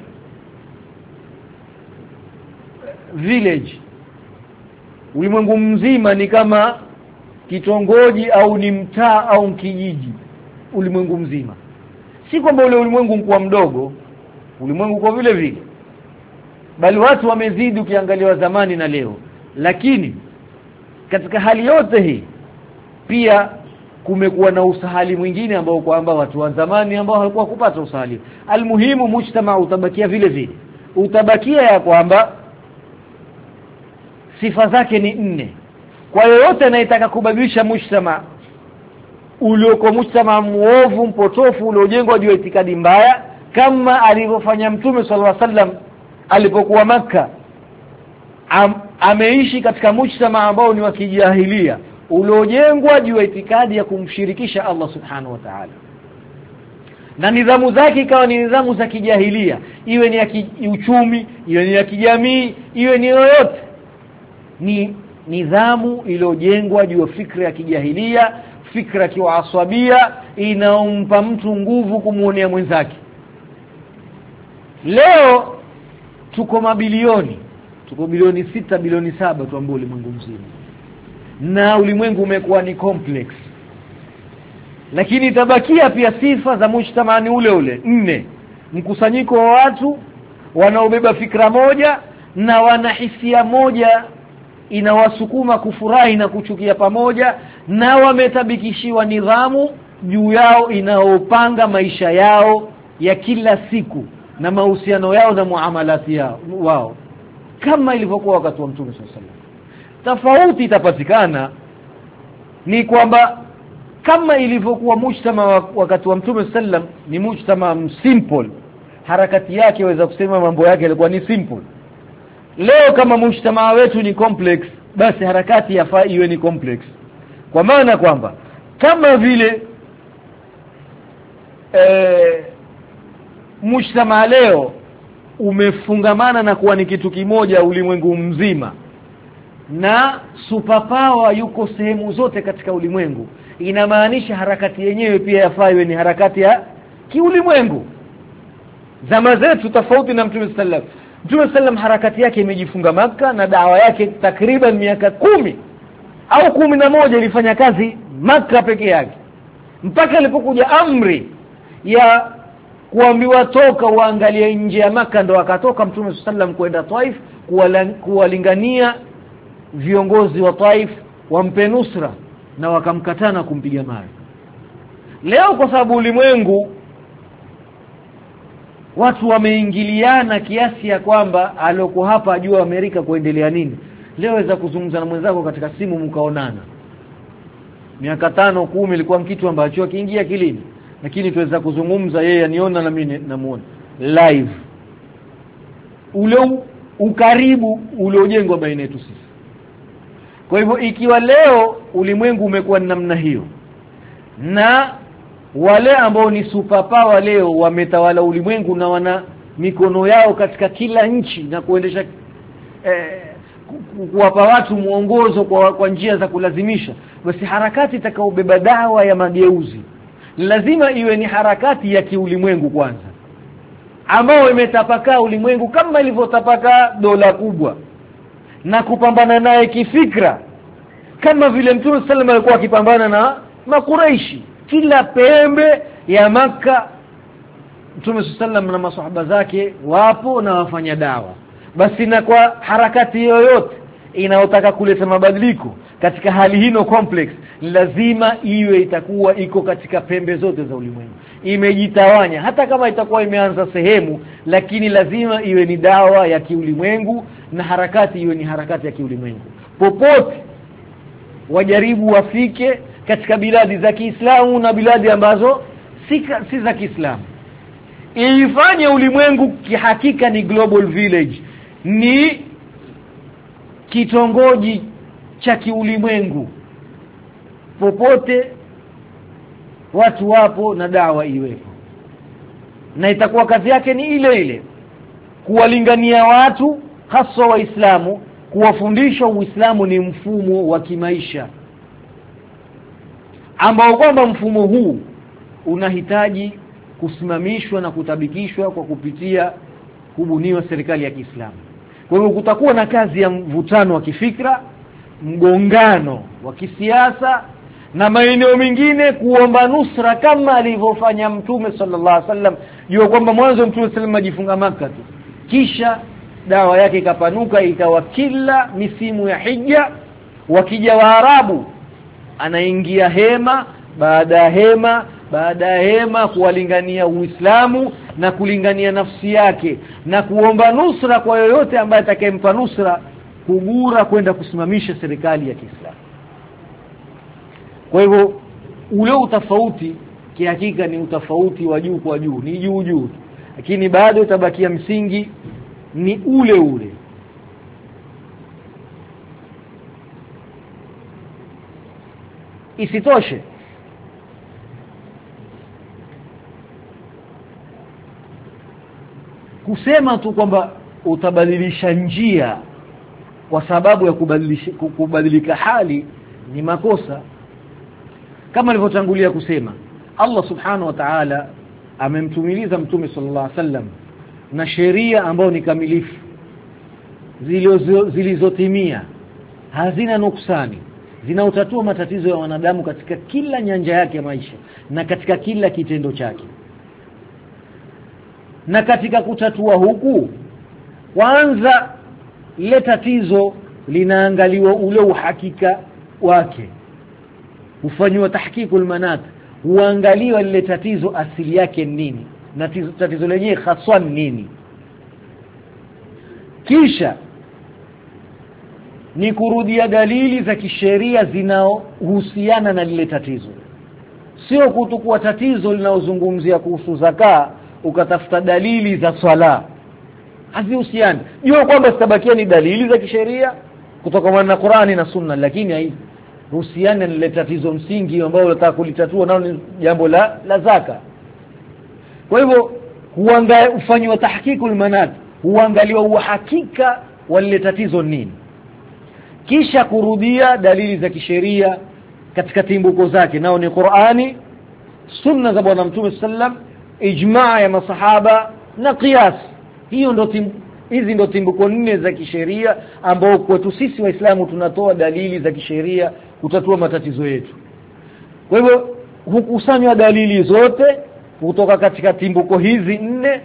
village. Ulimwengu mzima ni kama kitongoji au ni mtaa au kijiji, ulimwengu mzima. Si kwamba ule ulimwengu mkubwa mdogo, ulimwengu kwa vile vile, bali watu wamezidi ukiangalia zamani na leo. Lakini katika hali yote hii pia kumekuwa na usahali mwingine ambao kwamba watu wa zamani ambao hawakuwa kupata usahali. Almuhimu mujtama utabakia vile vile, utabakia ya kwamba sifa zake ni nne. Kwa yoyote anayetaka kubadilisha mujtama ulioko mujtama muovu, mpotofu, uliojengwa juu ya itikadi mbaya, kama alivyofanya Mtume sallallahu alaihi wasallam alipokuwa Makka, Am, ameishi katika mujtama ambao ni wa kijahilia uliojengwa juu ya itikadi ya kumshirikisha Allah subhanahu wa ta'ala, na nidhamu zake ikawa ni nidhamu za kijahilia, iwe ni ya kiuchumi, iwe ni ya kijamii, iwe ni yoyote, ni nidhamu iliyojengwa juu ya fikra ya kijahilia, fikra ya kiaswabia inaompa mtu nguvu kumuonea mwenzake. Leo tuko mabilioni, tuko bilioni sita, bilioni saba tuambie ulimwengu mzima, na ulimwengu umekuwa ni complex. Lakini tabakia pia sifa za mujtamani ule ule nne: mkusanyiko wa watu wanaobeba fikra moja na wana hisia moja inawasukuma kufurahi na kuchukia pamoja, na wametabikishiwa nidhamu juu yao inaopanga maisha yao ya kila siku na mahusiano yao na muamalati yao wao, kama ilivyokuwa wakati wa Mtume sallallahu alaihi wasallam. Tofauti itapatikana ni kwamba kama ilivyokuwa mujtama wakati wa Mtume sallam ni mujtama simple, harakati yake waweza kusema mambo yake yalikuwa ni simple. Leo kama mujtama wetu ni complex, basi harakati yafaa iwe ni complex, kwa maana kwamba kama vile eh mujtama leo umefungamana na kuwa ni kitu kimoja ulimwengu mzima, na superpower yuko sehemu zote katika ulimwengu, inamaanisha harakati yenyewe pia yafaa iwe ni harakati ya kiulimwengu. Zama zetu tofauti na Mtume sallam. Mtume sallam harakati yake imejifunga Makka, na dawa yake takriban miaka kumi au kumi na moja ilifanya kazi Makka peke yake, mpaka alipokuja amri ya kuambiwa toka waangalie nje ya Makka, ndo akatoka Mtume sallam kwenda Taif kuwalingania viongozi wa Taif wampe nusra, na wakamkatana kumpiga mawe. Leo kwa sababu ulimwengu watu wameingiliana kiasi ya kwamba aloko hapa ajua Amerika kuendelea nini, leo waweza kuzungumza na mwenzako katika simu mkaonana. Miaka tano kumi ilikuwa kitu ambacho akiingia kilini, lakini tuweza kuzungumza, yeye aniona na mimi namuona live. Ule ukaribu uliojengwa baina yetu sisi. Kwa hivyo ikiwa leo ulimwengu umekuwa namna hiyo, na wale ambao ni superpower leo wametawala ulimwengu na wana mikono yao katika kila nchi na kuendesha eh, kuwapa watu muongozo kwa, kwa njia za kulazimisha, basi harakati itakaobeba dawa ya mageuzi lazima iwe ni harakati ya kiulimwengu kwanza, ambao imetapakaa ulimwengu kama ilivyotapakaa dola kubwa, na kupambana naye kifikra kama vile Mtume sallallahu alikuwa akipambana na Makuraishi. Kila pembe ya Makka Mtume sallam na maswahaba zake wapo na wafanya dawa. Basi na kwa harakati yoyote inayotaka kuleta mabadiliko katika hali hino complex, lazima iwe itakuwa iko katika pembe zote za ulimwengu, imejitawanya. Hata kama itakuwa imeanza sehemu, lakini lazima iwe ni dawa ya kiulimwengu na harakati iwe ni harakati ya kiulimwengu. Popote wajaribu wafike katika biladi za Kiislamu na biladi ambazo si, si za Kiislamu, ifanye ulimwengu kihakika ni global village, ni kitongoji cha kiulimwengu. Popote watu wapo na dawa iwepo, na itakuwa kazi yake ni ile ile, kuwalingania watu hasa Waislamu, kuwafundisha Uislamu ni mfumo wa kimaisha ambao kwamba mfumo huu unahitaji kusimamishwa na kutabikishwa kwa kupitia kubuniwa serikali ya Kiislamu. Kwa hiyo kutakuwa na kazi ya mvutano wa kifikra, mgongano wa kisiasa na maeneo mengine kuomba nusra kama alivyofanya Mtume sallallahu alaihi wasallam. Jua kwamba mwanzo Mtume sallam ajifunga Makka tu, kisha dawa yake ikapanuka ikawa kila misimu ya hija wakija Waarabu anaingia hema baada ya hema baada ya hema kuwalingania Uislamu na kulingania nafsi yake na kuomba nusra kwa yoyote ambaye atakayempa nusra kugura kwenda kusimamisha serikali ya Kiislamu. Kwa hivyo ule utafauti kihakika ni utafauti wa juu kwa juu, ni juu juu, lakini bado utabakia msingi ni ule ule. Isitoshe kusema tu kwamba utabadilisha njia kwa sababu ya kubadilisha kubadilika hali ni makosa. Kama nilivyotangulia kusema, Allah subhanahu wa ta'ala amemtumiliza Mtume sallallahu alaihi wasallam na sheria ambayo ni kamilifu, zilizotimia, hazina nuksani, zinautatua matatizo ya wanadamu katika kila nyanja yake ya maisha na katika kila kitendo chake. Na katika kutatua huku, kwanza ile tatizo linaangaliwa ule uhakika wake, hufanywa tahqiqul manat, huangaliwa lile tatizo asili yake nini na tatizo lenyewe haswa nini. Kisha ni kurudia dalili za kisheria zinaohusiana na lile tatizo, sio kutukua tatizo linalozungumzia kuhusu zaka ukatafuta dalili za swala, hazihusiani. Jua kwamba zitabakia ni dalili za kisheria kutoka na Qur'ani na Sunna, lakini haihusiani na lile tatizo msingi ambalo unataka kulitatua, nao ni jambo la, la zaka. Kwa hivyo huangalia ufanywa tahqiqul manat, huangaliwa uhakika wa lile tatizo nini, kisha kurudia dalili za kisheria katika timbuko zake, nao ni Qur'ani, Sunna za Bwana Mtume sallam, ijmaa ya masahaba na qiyas. Hiyo ndo tim, hizi ndo timbuko nne za kisheria ambao kwetu sisi Waislamu tunatoa dalili za kisheria kutatua matatizo yetu. Kwa hivyo hukusanywa dalili zote kutoka katika timbuko hizi nne,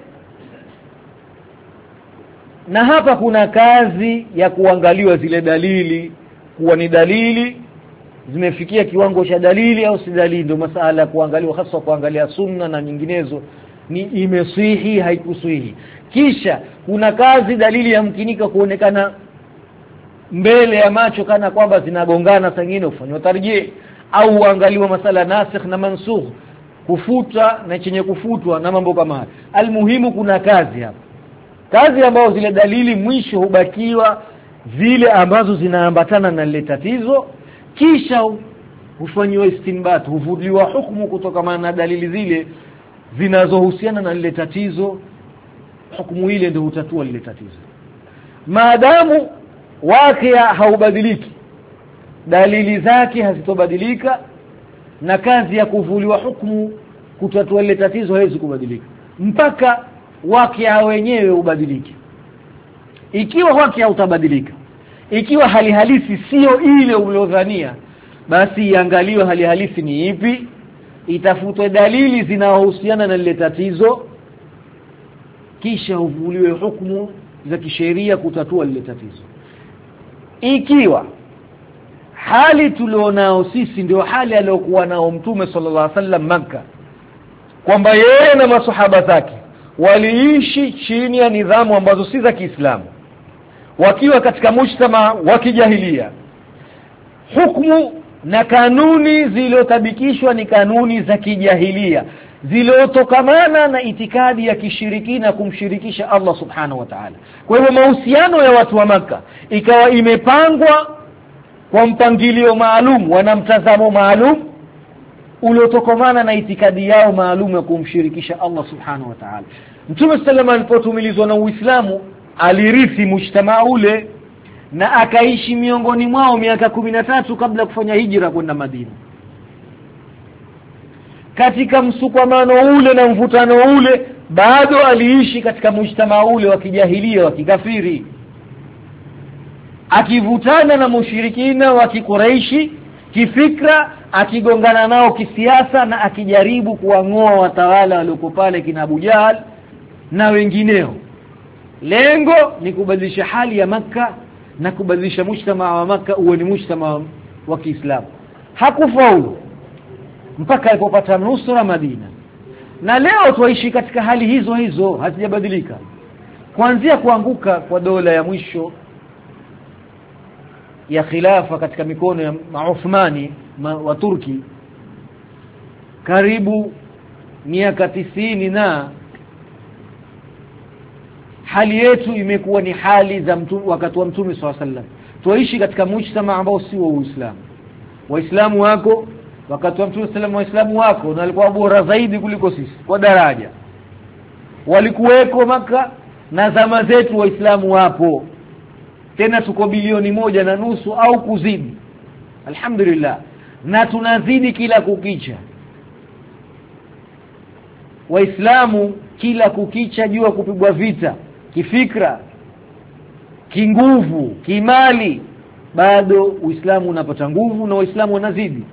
na hapa kuna kazi ya kuangaliwa zile dalili kuwa ni dalili zimefikia kiwango cha dalili au si dalili. Ndio masala kuangaliwa, hasa kuangalia Sunna na nyinginezo, ni imesihi haikusihi. Kisha kuna kazi dalili yamkinika kuonekana mbele ya macho kana kwamba zinagongana, sangine ufanywa tarjih au uangaliwa masala nasikh na mansukh, kufuta na chenye kufutwa na mambo kama haya. Almuhimu kuna kazi hapa, kazi ambazo zile dalili mwisho hubakiwa zile ambazo zinaambatana na lile tatizo, kisha hufanywa istinbat, huvuliwa hukumu kutokana na dalili zile zinazohusiana na lile tatizo. Hukumu ile ndio hutatua lile tatizo. Maadamu wakia haubadiliki, dalili zake hazitobadilika, na kazi ya kuvuliwa hukumu kutatua lile tatizo haiwezi kubadilika mpaka wakia wenyewe ubadilike. Ikiwa wakia utabadilika, ikiwa hali halisi sio ile uliodhania, basi iangaliwe hali halisi ni ipi, itafutwe dalili zinazohusiana na lile tatizo, kisha uvuliwe hukumu za kisheria kutatua lile tatizo. Ikiwa hali tulionao sisi ndio hali aliyokuwa nao Mtume sallallahu alaihi wasallam Makka, kwamba yeye na masahaba zake waliishi chini ya nidhamu ambazo si za Kiislamu, wakiwa katika mujtama wa kijahilia, hukumu na kanuni zilizotabikishwa ni kanuni za kijahilia zilizotokamana na itikadi ya kishirikina, kumshirikisha Allah subhanahu wa ta'ala. Kwa hivyo mahusiano ya watu wa Makka ikawa imepangwa kwa mpangilio maalum, wana mtazamo maalum uliotokamana na itikadi yao maalum ya kumshirikisha Allah subhanahu wa ta'ala. Mtume sallallahu alipotumilizwa na Uislamu alirithi mujtamaa ule na akaishi miongoni mwao miaka kumi na tatu kabla kufanya hijra kwenda Madina. Katika msukumano ule na mvutano ule bado aliishi katika mujtamaa ule wa kijahilia wa kikafiri, akivutana na mushirikina wa Quraishi kifikra, akigongana nao kisiasa, na akijaribu kuangoa watawala walioko pale kina Abu Jahl na wengineo. Lengo ni kubadilisha hali ya Makka na kubadilisha mujtamaa wa Makka uwe ni mujtamaa wa Kiislamu. Hakufaulu mpaka alipopata nusra Madina, na leo tuishi katika hali hizo hizo, hazijabadilika. Kuanzia kuanguka kwa dola ya mwisho ya khilafa katika mikono ya Uthmani wa Turki karibu miaka tisini, na hali yetu imekuwa ni hali za mtu wakati wa Mtume swalla sallam. Tuishi katika mujtama ambao si wa Uislamu. Waislamu wako wakati wa Mtume sallam, Waislamu wako na walikuwa bora zaidi kuliko sisi kwa daraja, walikuweko Maka, na zama zetu Waislamu wapo tena, tuko bilioni moja na nusu au kuzidi, alhamdulillah, na tunazidi kila kukicha. Waislamu kila kukicha jua kupigwa vita kifikra, kinguvu, kimali, bado Uislamu unapata nguvu na Waislamu wanazidi.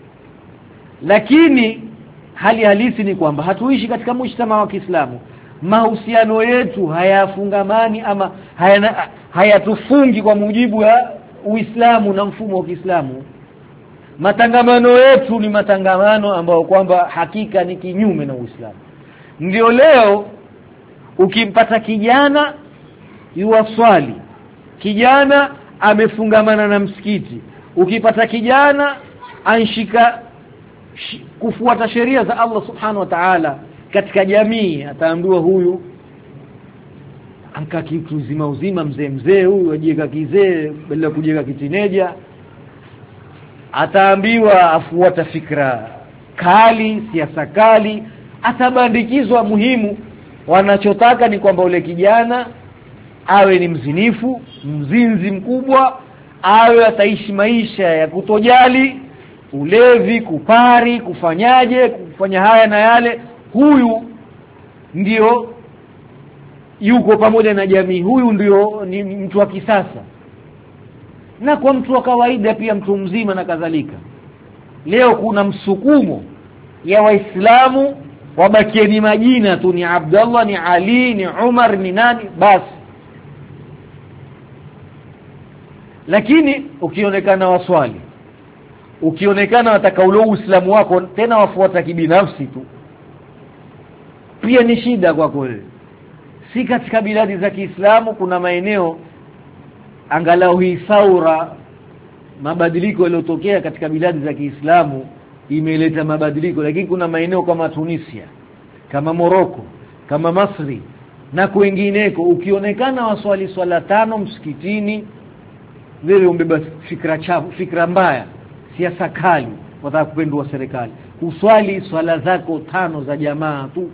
Lakini hali halisi ni kwamba hatuishi katika mujtama wa Kiislamu. Mahusiano yetu hayafungamani ama hayana, hayatufungi kwa mujibu wa Uislamu na mfumo wa Kiislamu. Matangamano yetu ni matangamano ambayo kwamba hakika ni kinyume na Uislamu. Ndio leo ukimpata kijana yuwaswali, kijana amefungamana na msikiti, ukipata kijana anshika sh, kufuata sheria za Allah subhanahu wa ta'ala katika jamii, ataambiwa huyu anka kitu uzima uzima, mzee mzee huyu ajieka kizee bila kujieka kitineja, ataambiwa afuata fikra kali, siasa kali, atabandikizwa. Muhimu wanachotaka ni kwamba ule kijana awe ni mzinifu, mzinzi mkubwa, awe ataishi maisha ya kutojali, ulevi, kupari, kufanyaje, kufanya haya na yale. Huyu ndio yuko pamoja na jamii, huyu ndio ni mtu wa kisasa. Na kwa mtu wa kawaida pia, mtu mzima na kadhalika, leo kuna msukumo ya Waislamu wabakie ni majina tu, ni Abdullah, ni Ali, ni Umar, ni nani basi. Lakini ukionekana waswali, ukionekana wataka ule Uislamu wako tena wafuata kibinafsi tu, pia ni shida kwa kweli. Si katika biladi za Kiislamu kuna maeneo angalau hii saura, mabadiliko yaliyotokea katika biladi za Kiislamu imeleta mabadiliko, lakini kuna maeneo kama Tunisia, kama Morocco, kama Masri na kwingineko, ukionekana waswali swala tano msikitini, wewe umbeba fikra chafu, fikra mbaya, siasa kali, wataka kupendwa serikali. Uswali swala zako tano za jamaa tu,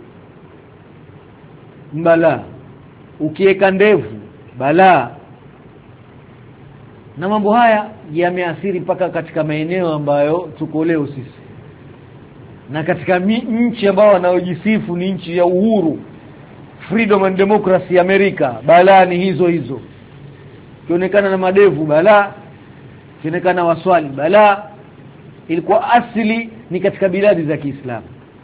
mbala. Ukiweka ndevu, bala. Na mambo haya yameathiri mpaka katika maeneo ambayo tuko leo sisi, na katika nchi ambao wanaojisifu ni nchi ya uhuru, freedom and democracy, Amerika, bala ni hizo hizo. Kionekana na madevu, bala. Kionekana waswali, bala. ilikuwa asili ni katika biladi za Kiislamu.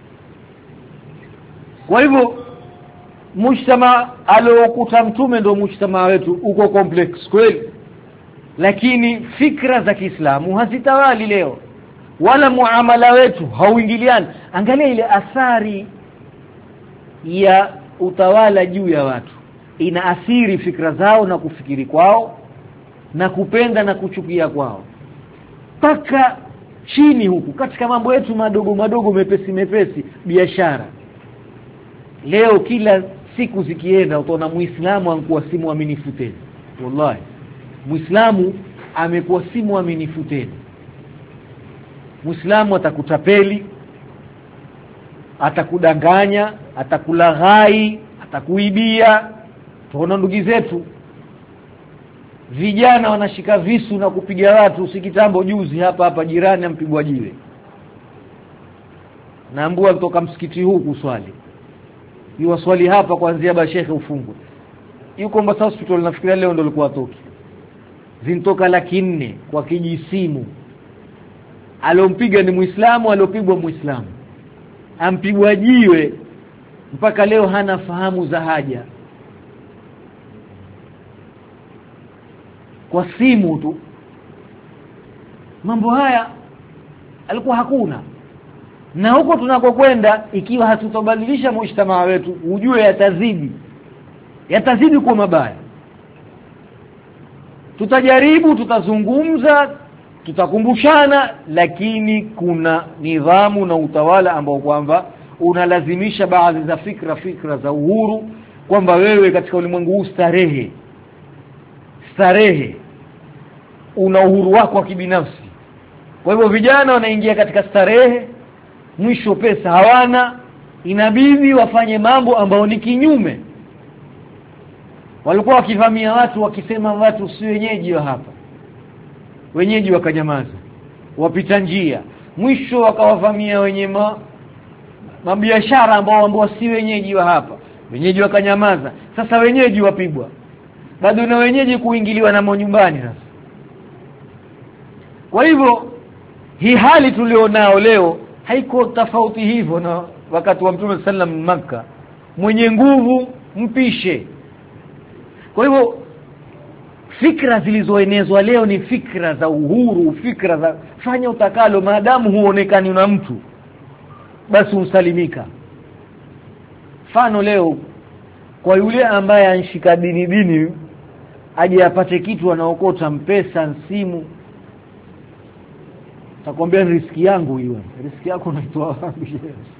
Kwa hivyo mujtama aliokuta mtume ndio mujtama wetu uko complex kweli, lakini fikra za Kiislamu hazitawali leo, wala muamala wetu hauingiliani. Angalia ile athari ya utawala juu ya watu, inaathiri fikra zao na kufikiri kwao na kupenda na kuchukia kwao, paka chini huku katika mambo yetu madogo madogo mepesi mepesi. Biashara leo kila siku zikienda utaona Muislamu anakuwa si muaminifu tena. Wallahi Muislamu amekuwa si muaminifu tena. Muislamu atakutapeli, atakudanganya, atakulaghai, atakuibia. Tuona ndugu zetu vijana wanashika visu na kupiga watu. Usikitambo juzi hapa hapa jirani ampigwa jiwe, naambua kutoka msikiti huu kuswali, yuwa swali hapa kuanzia ba shekhe ufungwe, yuko Mombasa hospital. Nafikiria leo ndio alikuwa atoki, zintoka laki nne kwa kijisimu. Alompiga ni Muislamu, alopigwa Muislamu, ampigwa jiwe, mpaka leo hana fahamu za haja. Kwa simu tu mambo haya alikuwa hakuna. Na huko tunakokwenda, ikiwa hatutobadilisha mujtamaa wetu, ujue yatazidi yatazidi kwa mabaya. Tutajaribu, tutazungumza, tutakumbushana, lakini kuna nidhamu na utawala ambao kwamba unalazimisha baadhi za fikra fikra za uhuru, kwamba wewe katika ulimwengu huu starehe starehe una uhuru wako wa kibinafsi. Kwa hivyo vijana wanaingia katika starehe, mwisho pesa hawana, inabidi wafanye mambo ambayo ni kinyume. Walikuwa wakivamia watu wakisema watu si wenyeji wa hapa, wenyeji wakanyamaza, wapita njia. Mwisho wakawavamia wenye ma, mabiashara ambao ambao si wenyeji wa hapa, wenyeji wakanyamaza. Sasa wenyeji wapigwa, bado na wenyeji kuingiliwa na nyumbani sasa. Kwa hivyo hii hali tulionao leo haiko tofauti hivyo na wakati wa Mtume sallam Makkah, mwenye nguvu mpishe. Kwa hivyo fikra zilizoenezwa leo ni fikra za uhuru, fikra za fanya utakalo, maadamu huonekani na mtu basi usalimika. Mfano leo kwa yule ambaye anshika dini dini aje apate kitu anaokota mpesa simu, takwambia riski yangu hiyo. Riski yako unaitoa wapi?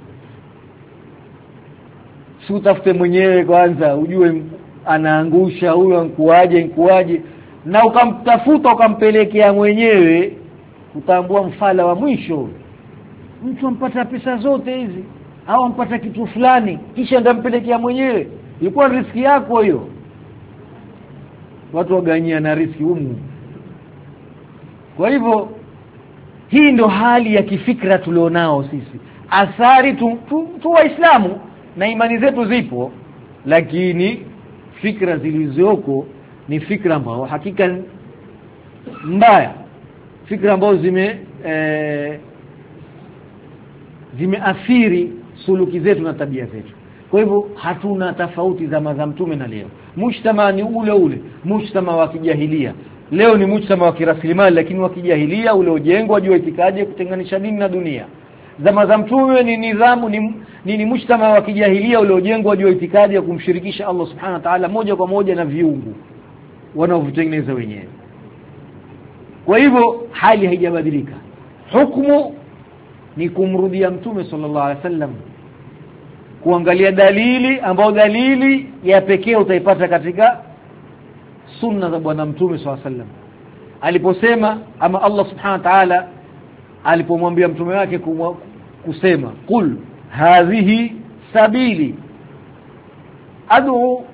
Si utafute mwenyewe kwanza ujue anaangusha huyo nkuaje nkuaje, na ukamtafuta ukampelekea mwenyewe, utambua mfala wa mwisho. Mtu ampata pesa zote hizi au ampata kitu fulani kisha ndampelekea mwenyewe, ilikuwa riski yako hiyo. Watu waganyia na riski humu. Kwa hivyo hii ndo hali ya kifikra tulionao sisi. Athari tu, tu, tu Waislamu na imani zetu zipo, lakini fikra zilizoko ni fikra ambao hakika mbaya, fikra ambao zime eh, zimeathiri suluki zetu na tabia zetu. Kwa hivyo hatuna tofauti za za Mtume na leo. Mujtama ni ule ule, mujtama wa kijahilia. Leo ni mujtama wa kiraslimali, lakini wa kijahilia uliojengwa juu ya itikadi ya kutenganisha dini na dunia. Zama za Mtume ni nidhamu, ni, ni, ni mujtama wa kijahilia uliojengwa juu ya itikadi ya kumshirikisha Allah subhanahu wa ta'ala moja kwa moja na viungu wanaovitengeneza wenyewe. Kwa hivyo hali haijabadilika. Hukumu ni kumrudia Mtume sallallahu alaihi wasallam, kuangalia dalili ambao dalili ya pekee utaipata katika sunna za bwana Mtume sallallahu alaihi wasallam. Aliposema ama Allah subhanahu wa ta'ala alipomwambia mtume wake kusema qul hadhihi sabili ad'u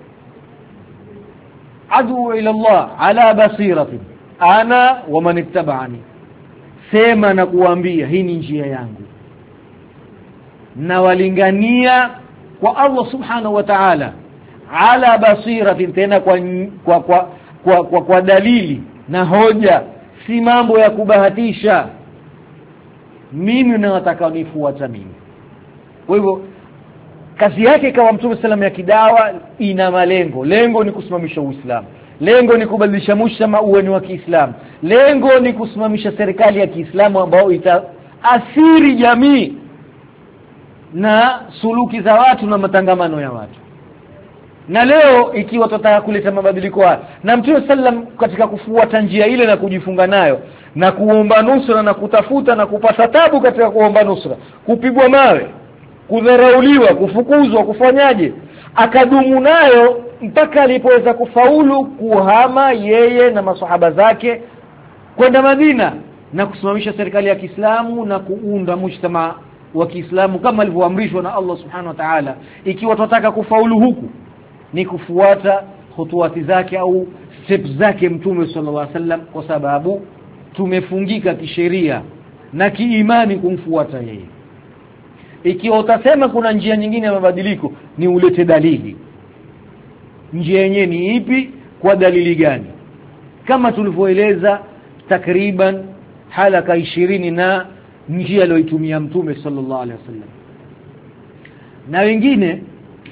ad'u ila Allah ala basiratin ana wa man ittaba'ani, sema na kuambia hii ni njia yangu na walingania kwa Allah subhanahu wa ta'ala ala basiratin, tena kwa kwa kwa kwa, kwa, kwa dalili na hoja, si mambo ya kubahatisha. mimi na watakaonifuata mimi. Kwa hivyo kazi yake kama Mtume sallam ya kidawa ina malengo. Lengo ni kusimamisha Uislamu, lengo ni kubadilisha mshtama uwe ni wa Kiislamu, lengo ni kusimamisha serikali ya Kiislamu ambayo itaathiri jamii na suluki za watu na matangamano ya watu. Na leo ikiwa tutataka kuleta mabadiliko haya, na Mtume sallam katika kufuata njia ile na kujifunga nayo na kuomba nusra na kutafuta na kupata tabu katika kuomba nusra, kupigwa mawe, kudharauliwa, kufukuzwa, kufanyaje, akadumu nayo mpaka alipoweza kufaulu kuhama yeye na maswahaba zake kwenda Madina na kusimamisha serikali ya Kiislamu na kuunda mshtama wa Kiislamu kama alivyoamrishwa na Allah Subhanahu wa Ta'ala. Ikiwa tunataka kufaulu huku ni kufuata hutuati zake au steps zake Mtume sallallahu alaihi wasallam, kwa sababu tumefungika kisheria na kiimani kumfuata yeye. Ikiwa utasema kuna njia nyingine ya mabadiliko, ni ulete dalili. Njia yenyewe ni ipi, kwa dalili gani? Kama tulivyoeleza takriban halaka ishirini na njia aliyoitumia Mtume sallallahu alaihi wasallam. Na wengine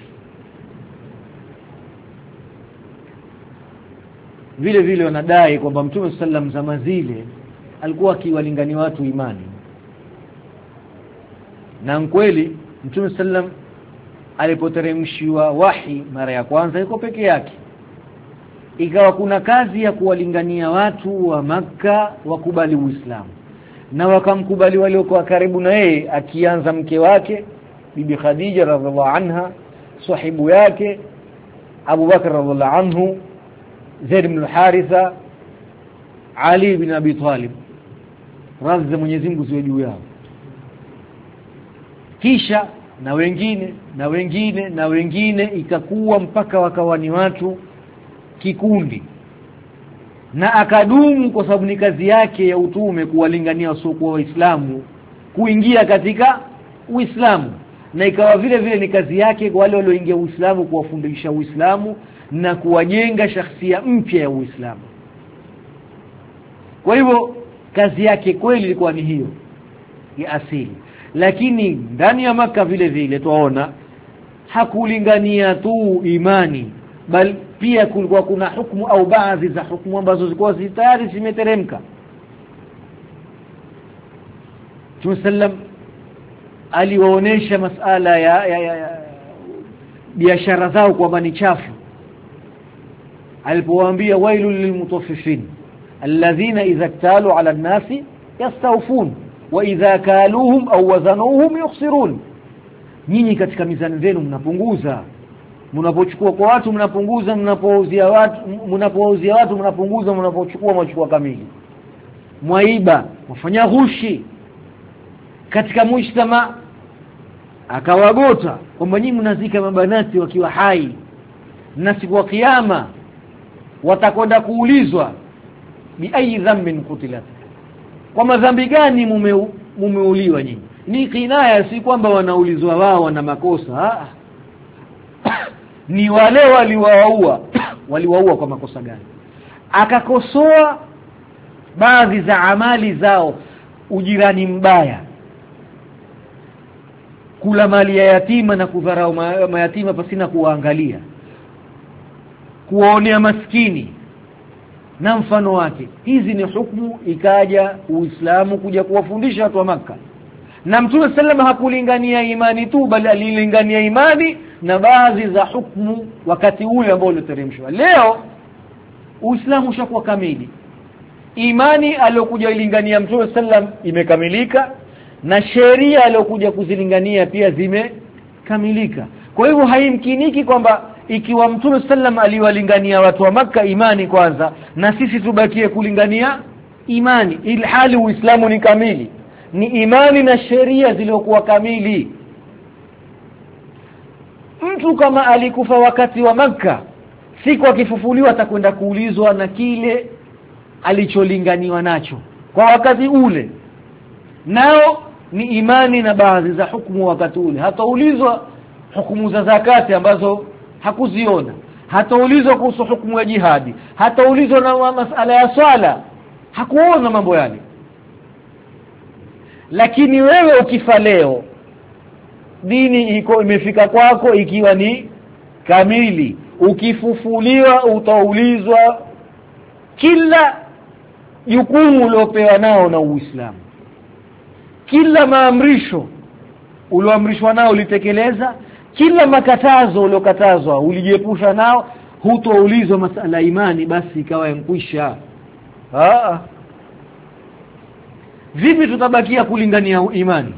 vile vile wanadai kwamba Mtume sallam zama zile alikuwa akiwalingania watu imani. Na kweli Mtume sallam alipoteremshiwa wahi mara ya kwanza yuko peke yake, ikawa kuna kazi ya kuwalingania watu wa Makka wakubali Uislamu, na wakamkubali waliokuwa karibu na yeye, akianza mke wake Bibi Khadija radhiallahu anha, sahibu yake Abu Bakar radhiallahu anhu, Zaid ibn Haritha, Ali ibn Abi Talib, radhi za Mwenyezi Mungu ziwe juu yao. Kisha na wengine na wengine na wengine, ikakuwa mpaka wakawa ni watu kikundi, na akadumu kwa sababu ni kazi yake ya utume kuwalingania wasiokuwa Waislamu kuingia katika Uislamu, na ikawa vile vile ni kazi yake kwa wale walioingia Uislamu kuwafundisha Uislamu na kuwajenga shakhsia mpya ya Uislamu. Kwa hivyo kazi yake kweli ilikuwa ni hiyo ya asili. Lakini ndani ya Maka vile vile tunaona hakulingania tu imani, bali pia kulikuwa kuna hukumu au baadhi za hukumu ambazo zilikuwa tayari zimeteremka. Mtume sallam aliwaonesha masala ya, ya, ya, ya biashara zao kwamba ni chafu, alipowaambia wailul lilmutaffifin alladhina idha iktalu ala an-nasi yastawfun wa idha kaluhum au wazanuhum yukhsirun. Nyinyi katika mizani zenu mnapunguza, mnapochukua kwa watu mnapunguza, mnapouzia watu mnapouzia watu mnapunguza, mnapochukua mwachukua kamili. Mwaiba, wafanya ghushi katika mujtama. Akawagota kwamba nyinyi mnazika mabanati wakiwa hai, na siku ya kiyama watakwenda kuulizwa bi ayi dhanbin qutilat, kwa madhambi gani mume mumeuliwa nyinyi. Ni kinaya, si kwamba wanaulizwa wao wana makosa. Ni wale waliwaua waliwaua kwa makosa gani. Akakosoa baadhi za amali zao, ujirani mbaya, kula mali ya yatima na kudharau mayatima pasina kuwaangalia, kuwaonea maskini na mfano wake. Hizi ni hukumu ikaja Uislamu kuja kuwafundisha watu wa Makka. Na Mtume sallama hakulingania imani tu, bali alilingania imani na baadhi za hukumu wakati ule ambao uliteremshwa. Leo Uislamu ushakuwa kamili, imani aliyokuja ilingania Mtume sallam imekamilika, na sheria aliyokuja kuzilingania pia zimekamilika. Kwa hivyo haimkiniki kwamba ikiwa Mtume sallam aliwalingania watu wa Makka imani kwanza, na sisi tubakie kulingania imani, ilhali Uislamu ni kamili, ni imani na sheria zilizokuwa kamili. Mtu kama alikufa wakati wa Makka, siku akifufuliwa atakwenda kuulizwa na kile alicholinganiwa nacho kwa wakati ule, nao ni imani na baadhi za hukumu wakati ule. Hataulizwa hukumu za zakati ambazo hakuziona, hataulizwa kuhusu hukumu ya jihadi, hataulizwa na masala ya swala, hakuona mambo yale. Lakini wewe ukifa leo, dini iko imefika kwako ikiwa ni kamili. Ukifufuliwa utaulizwa kila jukumu uliopewa nao na Uislamu, kila maamrisho ulioamrishwa nao ulitekeleza, kila makatazo uliokatazwa ulijiepusha nao. Hutoulizwa masala imani basi ikawa yankwisha. Ah, vipi tutabakia kulingania imani?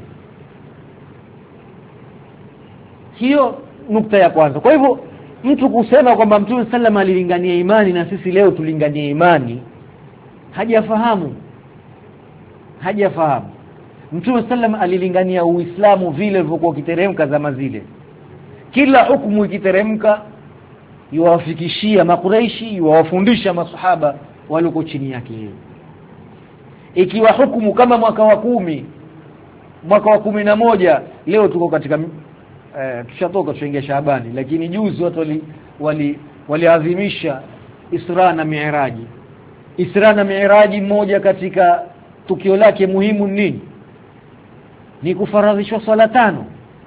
Hiyo nukta ya kwanza. Kwa hivyo mtu kusema kwamba Mtume sallam alilingania imani na sisi leo tulingania imani, hajafahamu hajafahamu Mtume sallam alilingania Uislamu vile vilivyokuwa kiteremka zama zile. Kila hukumu ikiteremka yuwafikishia Makuraishi, yuwafundisha masahaba walio chini yake. Ikiwa hukumu kama mwaka wa kumi, mwaka wa kumi na moja, leo tuko katika eh, tushatoka tuingia Shaabani, lakini juzi watu wali wali waliadhimisha Isra na Mi'raji. Isra na Mi'raji, mmoja katika tukio lake muhimu nini? Ni kufaradhishwa swala tano.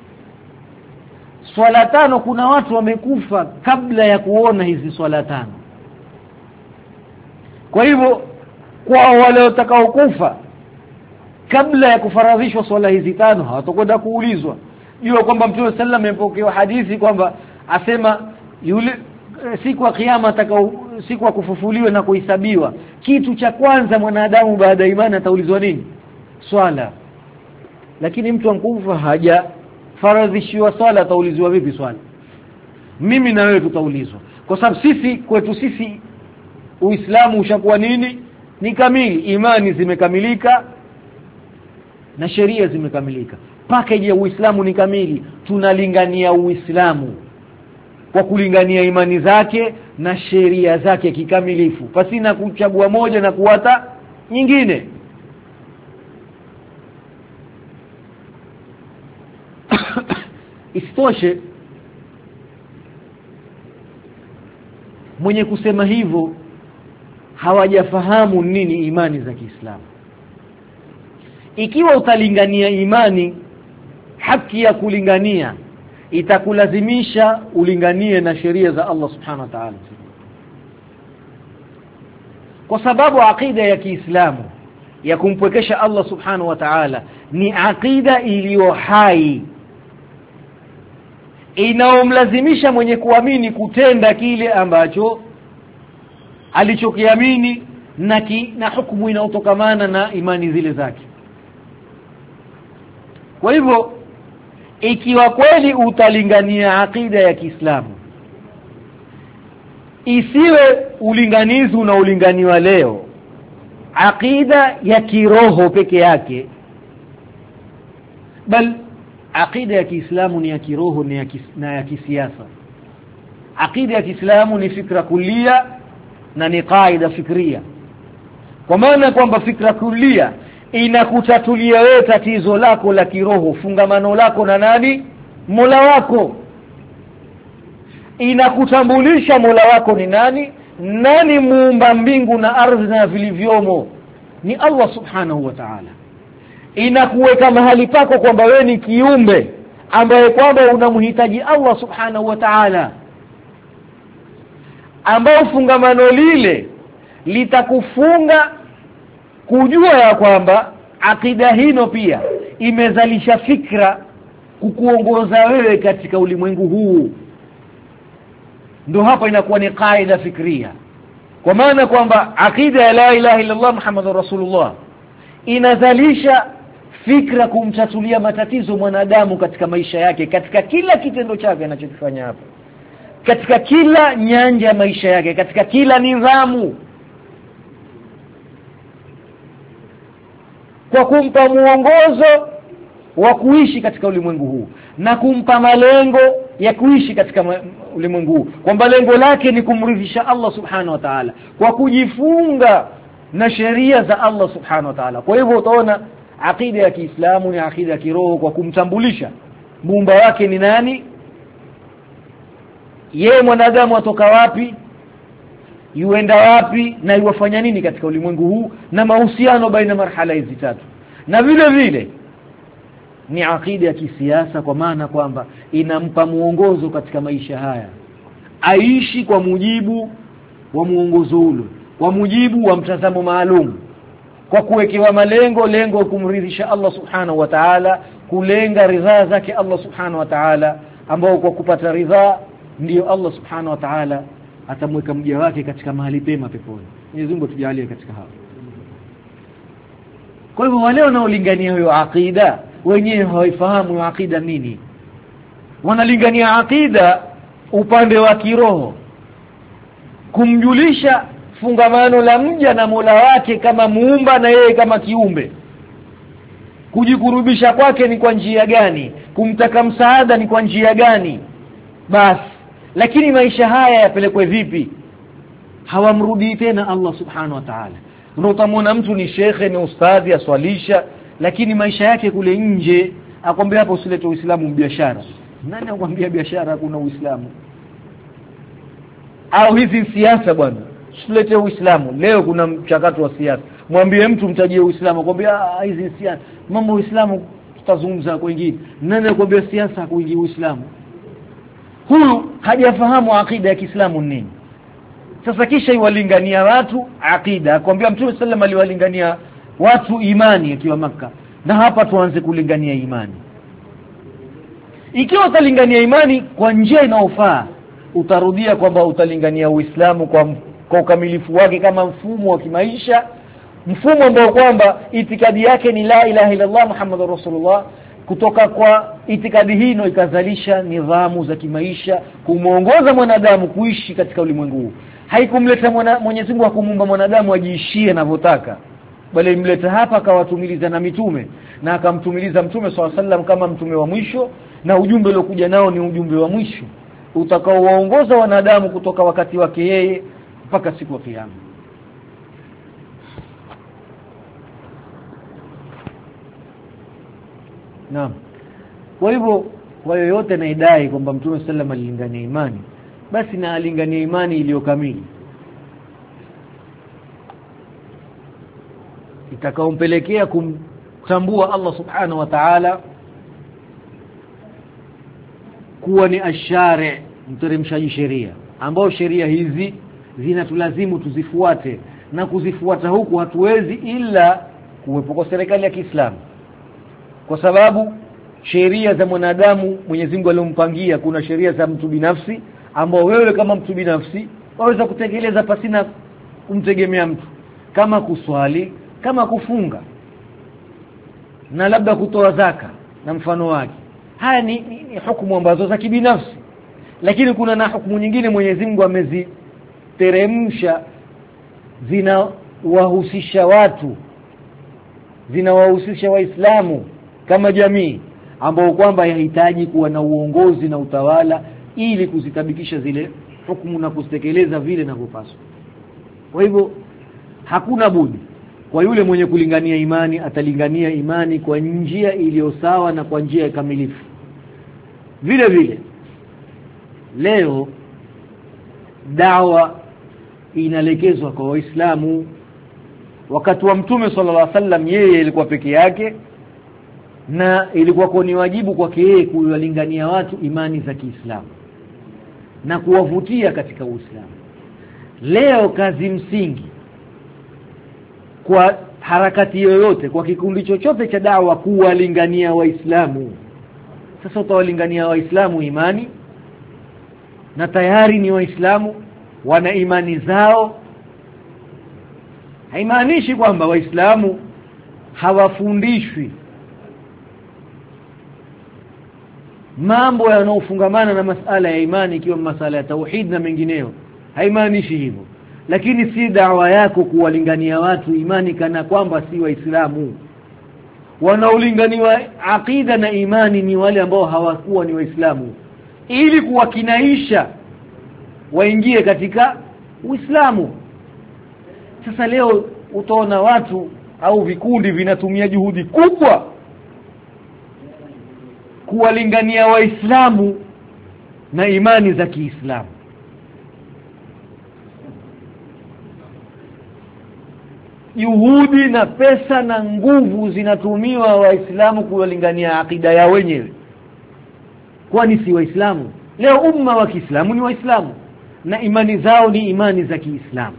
Swala tano, kuna watu wamekufa kabla ya kuona hizi swala tano. Kwa hivyo kwa wale watakao kufa kabla ya kufaradhishwa swala hizi tano hawatakwenda kuulizwa. Jua kwamba Mtume sallallahu alayhi wasallam amepokea hadithi kwamba asema yule siku ya kiyama atakao siku ya kufufuliwa na kuhesabiwa, kitu cha kwanza mwanadamu baada ya imani ataulizwa nini? Swala. Lakini mtu ankufa haja faradhishiwa swala, ataulizwa vipi swala? Mimi na wewe tutaulizwa, kwa sababu sisi kwetu sisi Uislamu ushakuwa nini? Ni kamili. Imani zimekamilika na sheria zimekamilika. Package ya Uislamu ni kamili. Tunalingania Uislamu kwa kulingania imani zake na sheria zake kikamilifu, pasina kuchagua moja na kuata nyingine. Isitoshe, mwenye kusema hivyo hawajafahamu nini imani za Kiislamu. Ikiwa utalingania imani, haki ya kulingania itakulazimisha ulinganie na sheria za Allah subhanahu wa ta'ala, kwa sababu aqida ya Kiislamu ya kumpwekesha Allah subhanahu wa ta'ala ni aqida iliyo hai, inaomlazimisha mwenye kuamini kutenda kile ambacho alichokiamini na ki, na hukumu inayotokamana na imani zile zake. Kwa hivyo ikiwa kweli utalingania aqida ya Kiislamu, isiwe ulinganizi unaolinganiwa leo aqida ya kiroho peke yake, bal aqida ya Kiislamu ni ya kiroho ni ya kis, na ya kisiasa. Aqida ya Kiislamu ni fikra kulia na ni kaida fikria, kwa maana kwamba fikra kulia inakutatulia wewe tatizo lako la kiroho, fungamano lako na nani? Mola wako. Inakutambulisha Mola wako ni nani? Nani muumba mbingu na ardhi na vilivyomo? Ni Allah subhanahu wa ta'ala. Inakuweka mahali pako kwamba wewe ni kiumbe ambaye kwamba unamhitaji Allah subhanahu wa ta'ala, ambao fungamano lile litakufunga kujua ya kwamba akida hino pia imezalisha fikra kukuongoza wewe katika ulimwengu huu. Ndio hapa inakuwa ni kaida fikria, kwa maana kwamba akida ya la ilaha illa Allah Muhammadur Rasulullah inazalisha fikra kumtatulia matatizo mwanadamu katika maisha yake, katika kila kitendo chake anachokifanya hapa, katika kila nyanja ya maisha yake, katika kila nidhamu, kwa kumpa muongozo wa kuishi katika ulimwengu huu na kumpa malengo ya kuishi katika ulimwengu huu, kwamba lengo lake ni kumridhisha Allah subhanahu wa ta'ala kwa kujifunga na sheria za Allah subhanahu wa ta'ala. Kwa hivyo utaona aqida ya Kiislamu ni aqida ya kiroho kwa kumtambulisha muumba wake ni nani, yeye mwanadamu atoka wapi, yuenda wapi na yuwafanya nini katika ulimwengu huu, na mahusiano baina marhala hizi tatu. Na vile vile ni akida ya kisiasa, kwa maana kwamba inampa muongozo katika maisha haya, aishi kwa mujibu wa muongozo ule, kwa mujibu wa mtazamo maalum, kwa kuwekewa malengo, lengo kumridhisha Allah subhanahu wa ta'ala, kulenga ridhaa zake Allah subhanahu wa ta'ala, ambao kwa kupata ridhaa ndio Allah subhanahu wa ta'ala atamweka mja wake katika mahali pema peponi. Mwenyezi Mungu tujalie katika hapo. Kwa hivyo wale wanaolingania hiyo akida wenyewe hawaifahamu hiyo akida nini. Wanalingania akida upande wa kiroho, kumjulisha fungamano la mja na Mola wake kama muumba na yeye kama kiumbe, kujikurubisha kwake ni kwa njia gani, kumtaka msaada ni kwa njia gani, basi. Lakini maisha haya yapelekwe vipi? Hawamrudi tena Allah subhanahu wa ta'ala. Ndio utamwona mtu ni shekhe, ni ustadhi, aswalisha, lakini maisha yake kule nje akwambia hapo usilete Uislamu biashara. Nani akwambia biashara kuna Uislamu? Au hizi siasa bwana, usilete Uislamu. Leo kuna mchakato wa siasa, mwambie mtu mtajie Uislamu, akwambia hizi siasa, mambo Uislamu tutazungumza kwa wengine. Nani akwambia siasa kuingia Uislamu? Huyu hajafahamu akida ya Kiislamu nini. Sasa kisha iwalingania watu akida, akwambia Mtume sallam aliwalingania watu imani akiwa Makka, na hapa tuanze kulingania imani. Ikiwa utalingania imani kwa njia inayofaa, utarudia kwamba utalingania Uislamu kwa kwa ukamilifu wake kama mfumo wa kimaisha, mfumo ambao kwamba itikadi yake ni la ilaha illa Allah Muhammadur Rasulullah. Kutoka kwa itikadi hii ndio ikazalisha nidhamu za kimaisha kumuongoza mwanadamu kuishi katika ulimwengu huu. Haikumleta Mwenyezi Mungu akumuumba mwanadamu ajiishie anavyotaka, bali imleta hapa akawatumiliza na mitume, na akamtumiliza Mtume swalla sallam kama mtume wa mwisho, na ujumbe uliokuja nao ni ujumbe wa mwisho utakaowaongoza wanadamu kutoka wakati wake yeye mpaka siku ya kiyama. Naam. Kwa hivyo kwa yoyote anayedai kwamba Mtume sallam alilingania imani, basi na alingania imani iliyo kamili, itakaompelekea kumtambua Allah subhanahu wa ta'ala kuwa ni ashari, mteremshaji sheria, ambao sheria hizi zinatulazimu tuzifuate, na kuzifuata huku hatuwezi ila kuwepo kwa serikali ya Kiislamu, kwa sababu sheria za mwanadamu Mwenyezi Mungu aliyompangia, kuna sheria za mtu binafsi ambao wewe kama mtu binafsi waweza kutekeleza pasina kumtegemea mtu, kama kuswali, kama kufunga, na labda kutoa zaka na mfano wake. Haya ni, ni, ni hukumu ambazo za kibinafsi. Lakini kuna na hukumu nyingine Mwenyezi Mungu ameziteremsha, zinawahusisha watu, zinawahusisha Waislamu kama jamii, ambao kwamba yahitaji kuwa na uongozi na utawala ili kuzitabikisha zile hukumu na kuzitekeleza vile inavyopaswa. Kwa hivyo hakuna budi kwa yule mwenye kulingania imani, atalingania imani kwa njia iliyo sawa na kwa njia kamilifu. Vile vile leo dawa inalekezwa kwa Waislamu. Wakati wa Mtume sallallahu alaihi wasallam yeye ilikuwa peke yake, na ilikuwa kwa ni wajibu kwake yeye kuwalingania watu imani za Kiislamu na kuwavutia katika Uislamu. Leo kazi msingi kwa harakati yoyote, kwa kikundi chochote cha dawa, kuwalingania Waislamu. Sasa utawalingania Waislamu imani, na tayari ni Waislamu, wana imani zao. Haimaanishi kwamba Waislamu hawafundishwi mambo yanayofungamana na masala ya imani, ikiwa masala ya tauhid na mengineyo. Haimaanishi hivyo, lakini si dawa yako kuwalingania watu imani kana kwamba si Waislamu. Wanaolinganiwa akida na imani ni wale ambao hawakuwa ni Waislamu, ili kuwakinaisha waingie katika Uislamu. Sasa leo utaona watu au vikundi vinatumia juhudi kubwa kuwalingania Waislamu na imani za Kiislamu. juhudi na pesa na nguvu zinatumiwa waislamu kuwalingania akida ya wenyewe. Kwani si waislamu? Leo umma wa Kiislamu ni waislamu na imani zao ni imani za Kiislamu.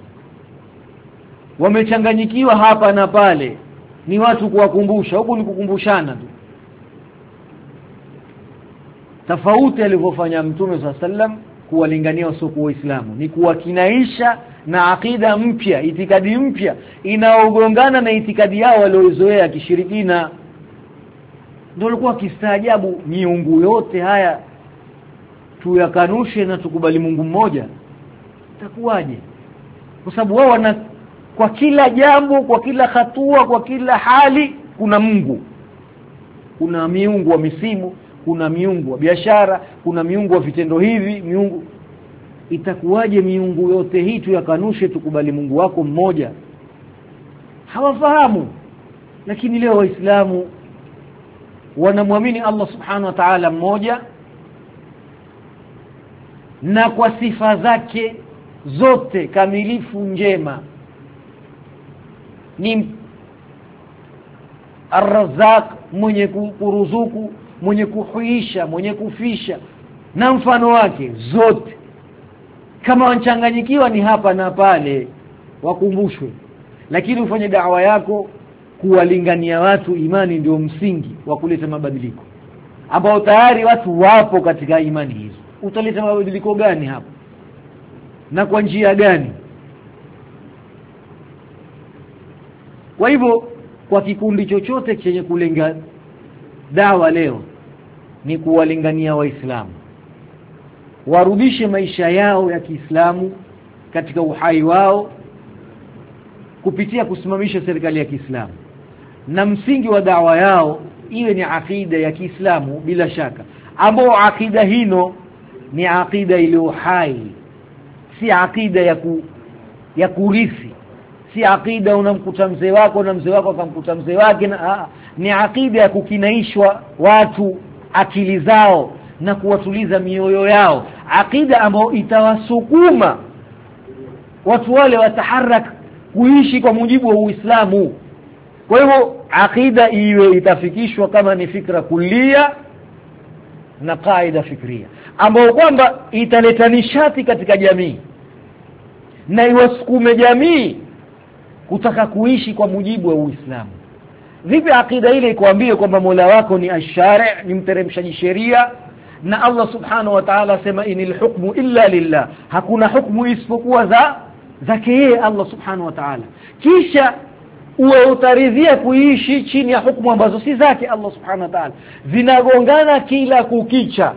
Wamechanganyikiwa hapa na pale, ni watu kuwakumbusha, huku ni kukumbushana tu. Tofauti alivyofanya Mtume sallallahu alaihi wasallam kuwalingania wasiokuwa waislamu ni kuwakinaisha na akida mpya, itikadi mpya inaogongana na itikadi yao waliozoea kishirikina. Ndio walikuwa kistaajabu, miungu yote haya tuyakanushe na tukubali Mungu mmoja, itakuwaje? Kwa sababu wao wana kwa kila jambo, kwa kila hatua, kwa kila hali kuna Mungu. Kuna miungu wa misimu, kuna miungu wa biashara, kuna miungu wa vitendo hivi, miungu. Itakuwaje miungu yote hii tuyakanushe tukubali Mungu wako mmoja? Hawafahamu. Lakini leo waislamu wanamwamini Allah subhanahu wa ta'ala mmoja, na kwa sifa zake zote kamilifu njema. Ni Ar-Razzaq, mwenye kuruzuku, mwenye kuhuisha, mwenye kufisha na mfano wake zote. Kama wanchanganyikiwa ni hapa na pale, wakumbushwe. Lakini ufanye da'wa yako kuwalingania watu imani, ndio msingi wa kuleta mabadiliko, ambao tayari watu wapo katika imani hizo. Utaleta mabadiliko gani hapa na kwa njia gani? Kwa hivyo kwa kikundi chochote chenye kulenga dawa leo ni kuwalingania waislamu warudishe maisha yao ya Kiislamu katika uhai wao kupitia kusimamisha serikali ya Kiislamu, na msingi wa dawa yao iwe ni akida ya Kiislamu bila shaka, ambao akida hino ni akida iliyo hai, si akida ya ku, ya kurithi, si akida unamkuta mzee wako na mzee wako akamkuta mzee wake na aa, ni akida ya kukinaishwa watu akili zao na kuwatuliza mioyo yao, akida ambayo itawasukuma watu wale wataharak kuishi kwa mujibu wa Uislamu. Kwa hivyo akida iwe itafikishwa kama ni fikra kulia na kaida fikria, ambayo kwamba italeta nishati katika jamii na iwasukume jamii kutaka kuishi kwa mujibu wa Uislamu. Vipi akida ile ikuambie kwamba Mola wako ni ash-shari', ni mteremshaji sheria, na Allah subhanahu wa ta'ala sema inil hukmu illa lillah, hakuna hukumu isipokuwa za zake yeye Allah subhanahu wa ta'ala, kisha uwe utaridhia kuishi chini ya hukumu ambazo si zake Allah subhanahu wa ta'ala, zinagongana kila kukicha.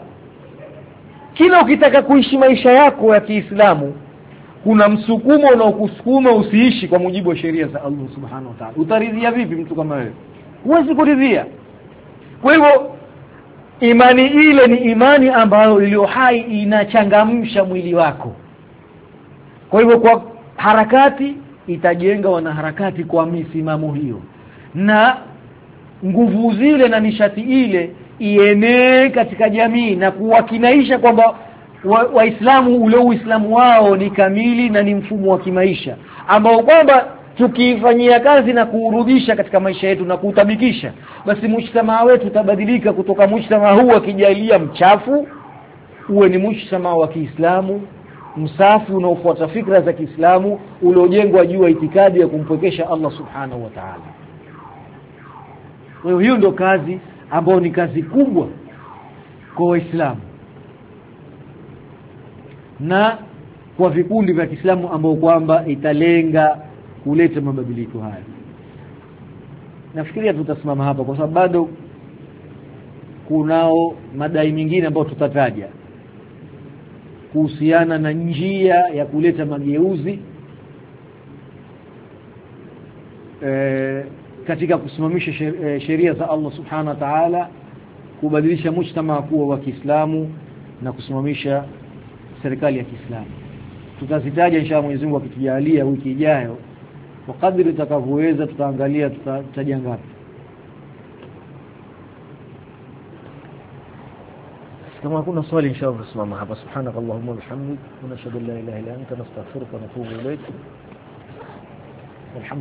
Kila ukitaka kuishi maisha yako ya Kiislamu kuna msukumo unaokusukuma usiishi kwa mujibu wa sheria za Allah subhanahu wa ta'ala. Utaridhia vipi mtu kama wewe? Huwezi kuridhia. Kwa hivyo imani ile ni imani ambayo iliyo hai, inachangamsha mwili wako. Kwa hivyo kwa harakati itajenga wanaharakati kwa misimamo hiyo, na nguvu zile na nishati ile ienee katika jamii na kuwakinaisha kwamba Waislamu wa ule Uislamu wao ni kamili na ni mfumo wa kimaisha ambao kwamba tukifanyia kazi na kuurudisha katika maisha yetu na kuutabikisha, basi mujtamaa wetu utabadilika kutoka mujtamaa huu wa kijalia mchafu uwe ni mujtamaa wa Kiislamu msafi unaofuata fikra za Kiislamu uliojengwa juu ya itikadi ya kumpwekesha Allah subhanahu wa ta'ala. Kwa hiyo ndio kazi ambayo ni kazi kubwa kwa Waislamu na kwa vikundi vya Kiislamu ambao kwamba italenga kuleta mabadiliko haya. Nafikiria tutasimama hapa kwa sababu bado kunao madai mengine ambayo tutataja kuhusiana na njia ya kuleta mageuzi e, katika kusimamisha sheria za Allah subhanahu wa ta'ala, kubadilisha mujtamaa kuwa wa Kiislamu na kusimamisha serikali ya Kiislamu. Tutazitaja inshallah Mwenyezi Mungu akitujalia wiki ijayo, kwa kadri tutakavyoweza tutaangalia tutataja ngapi. Kama kuna swali inshallah tusimama hapa. Subhanakallahumma wa bihamdika, wa nashhadu an la ilaha illa anta, nastaghfiruka wa natubu ilayk.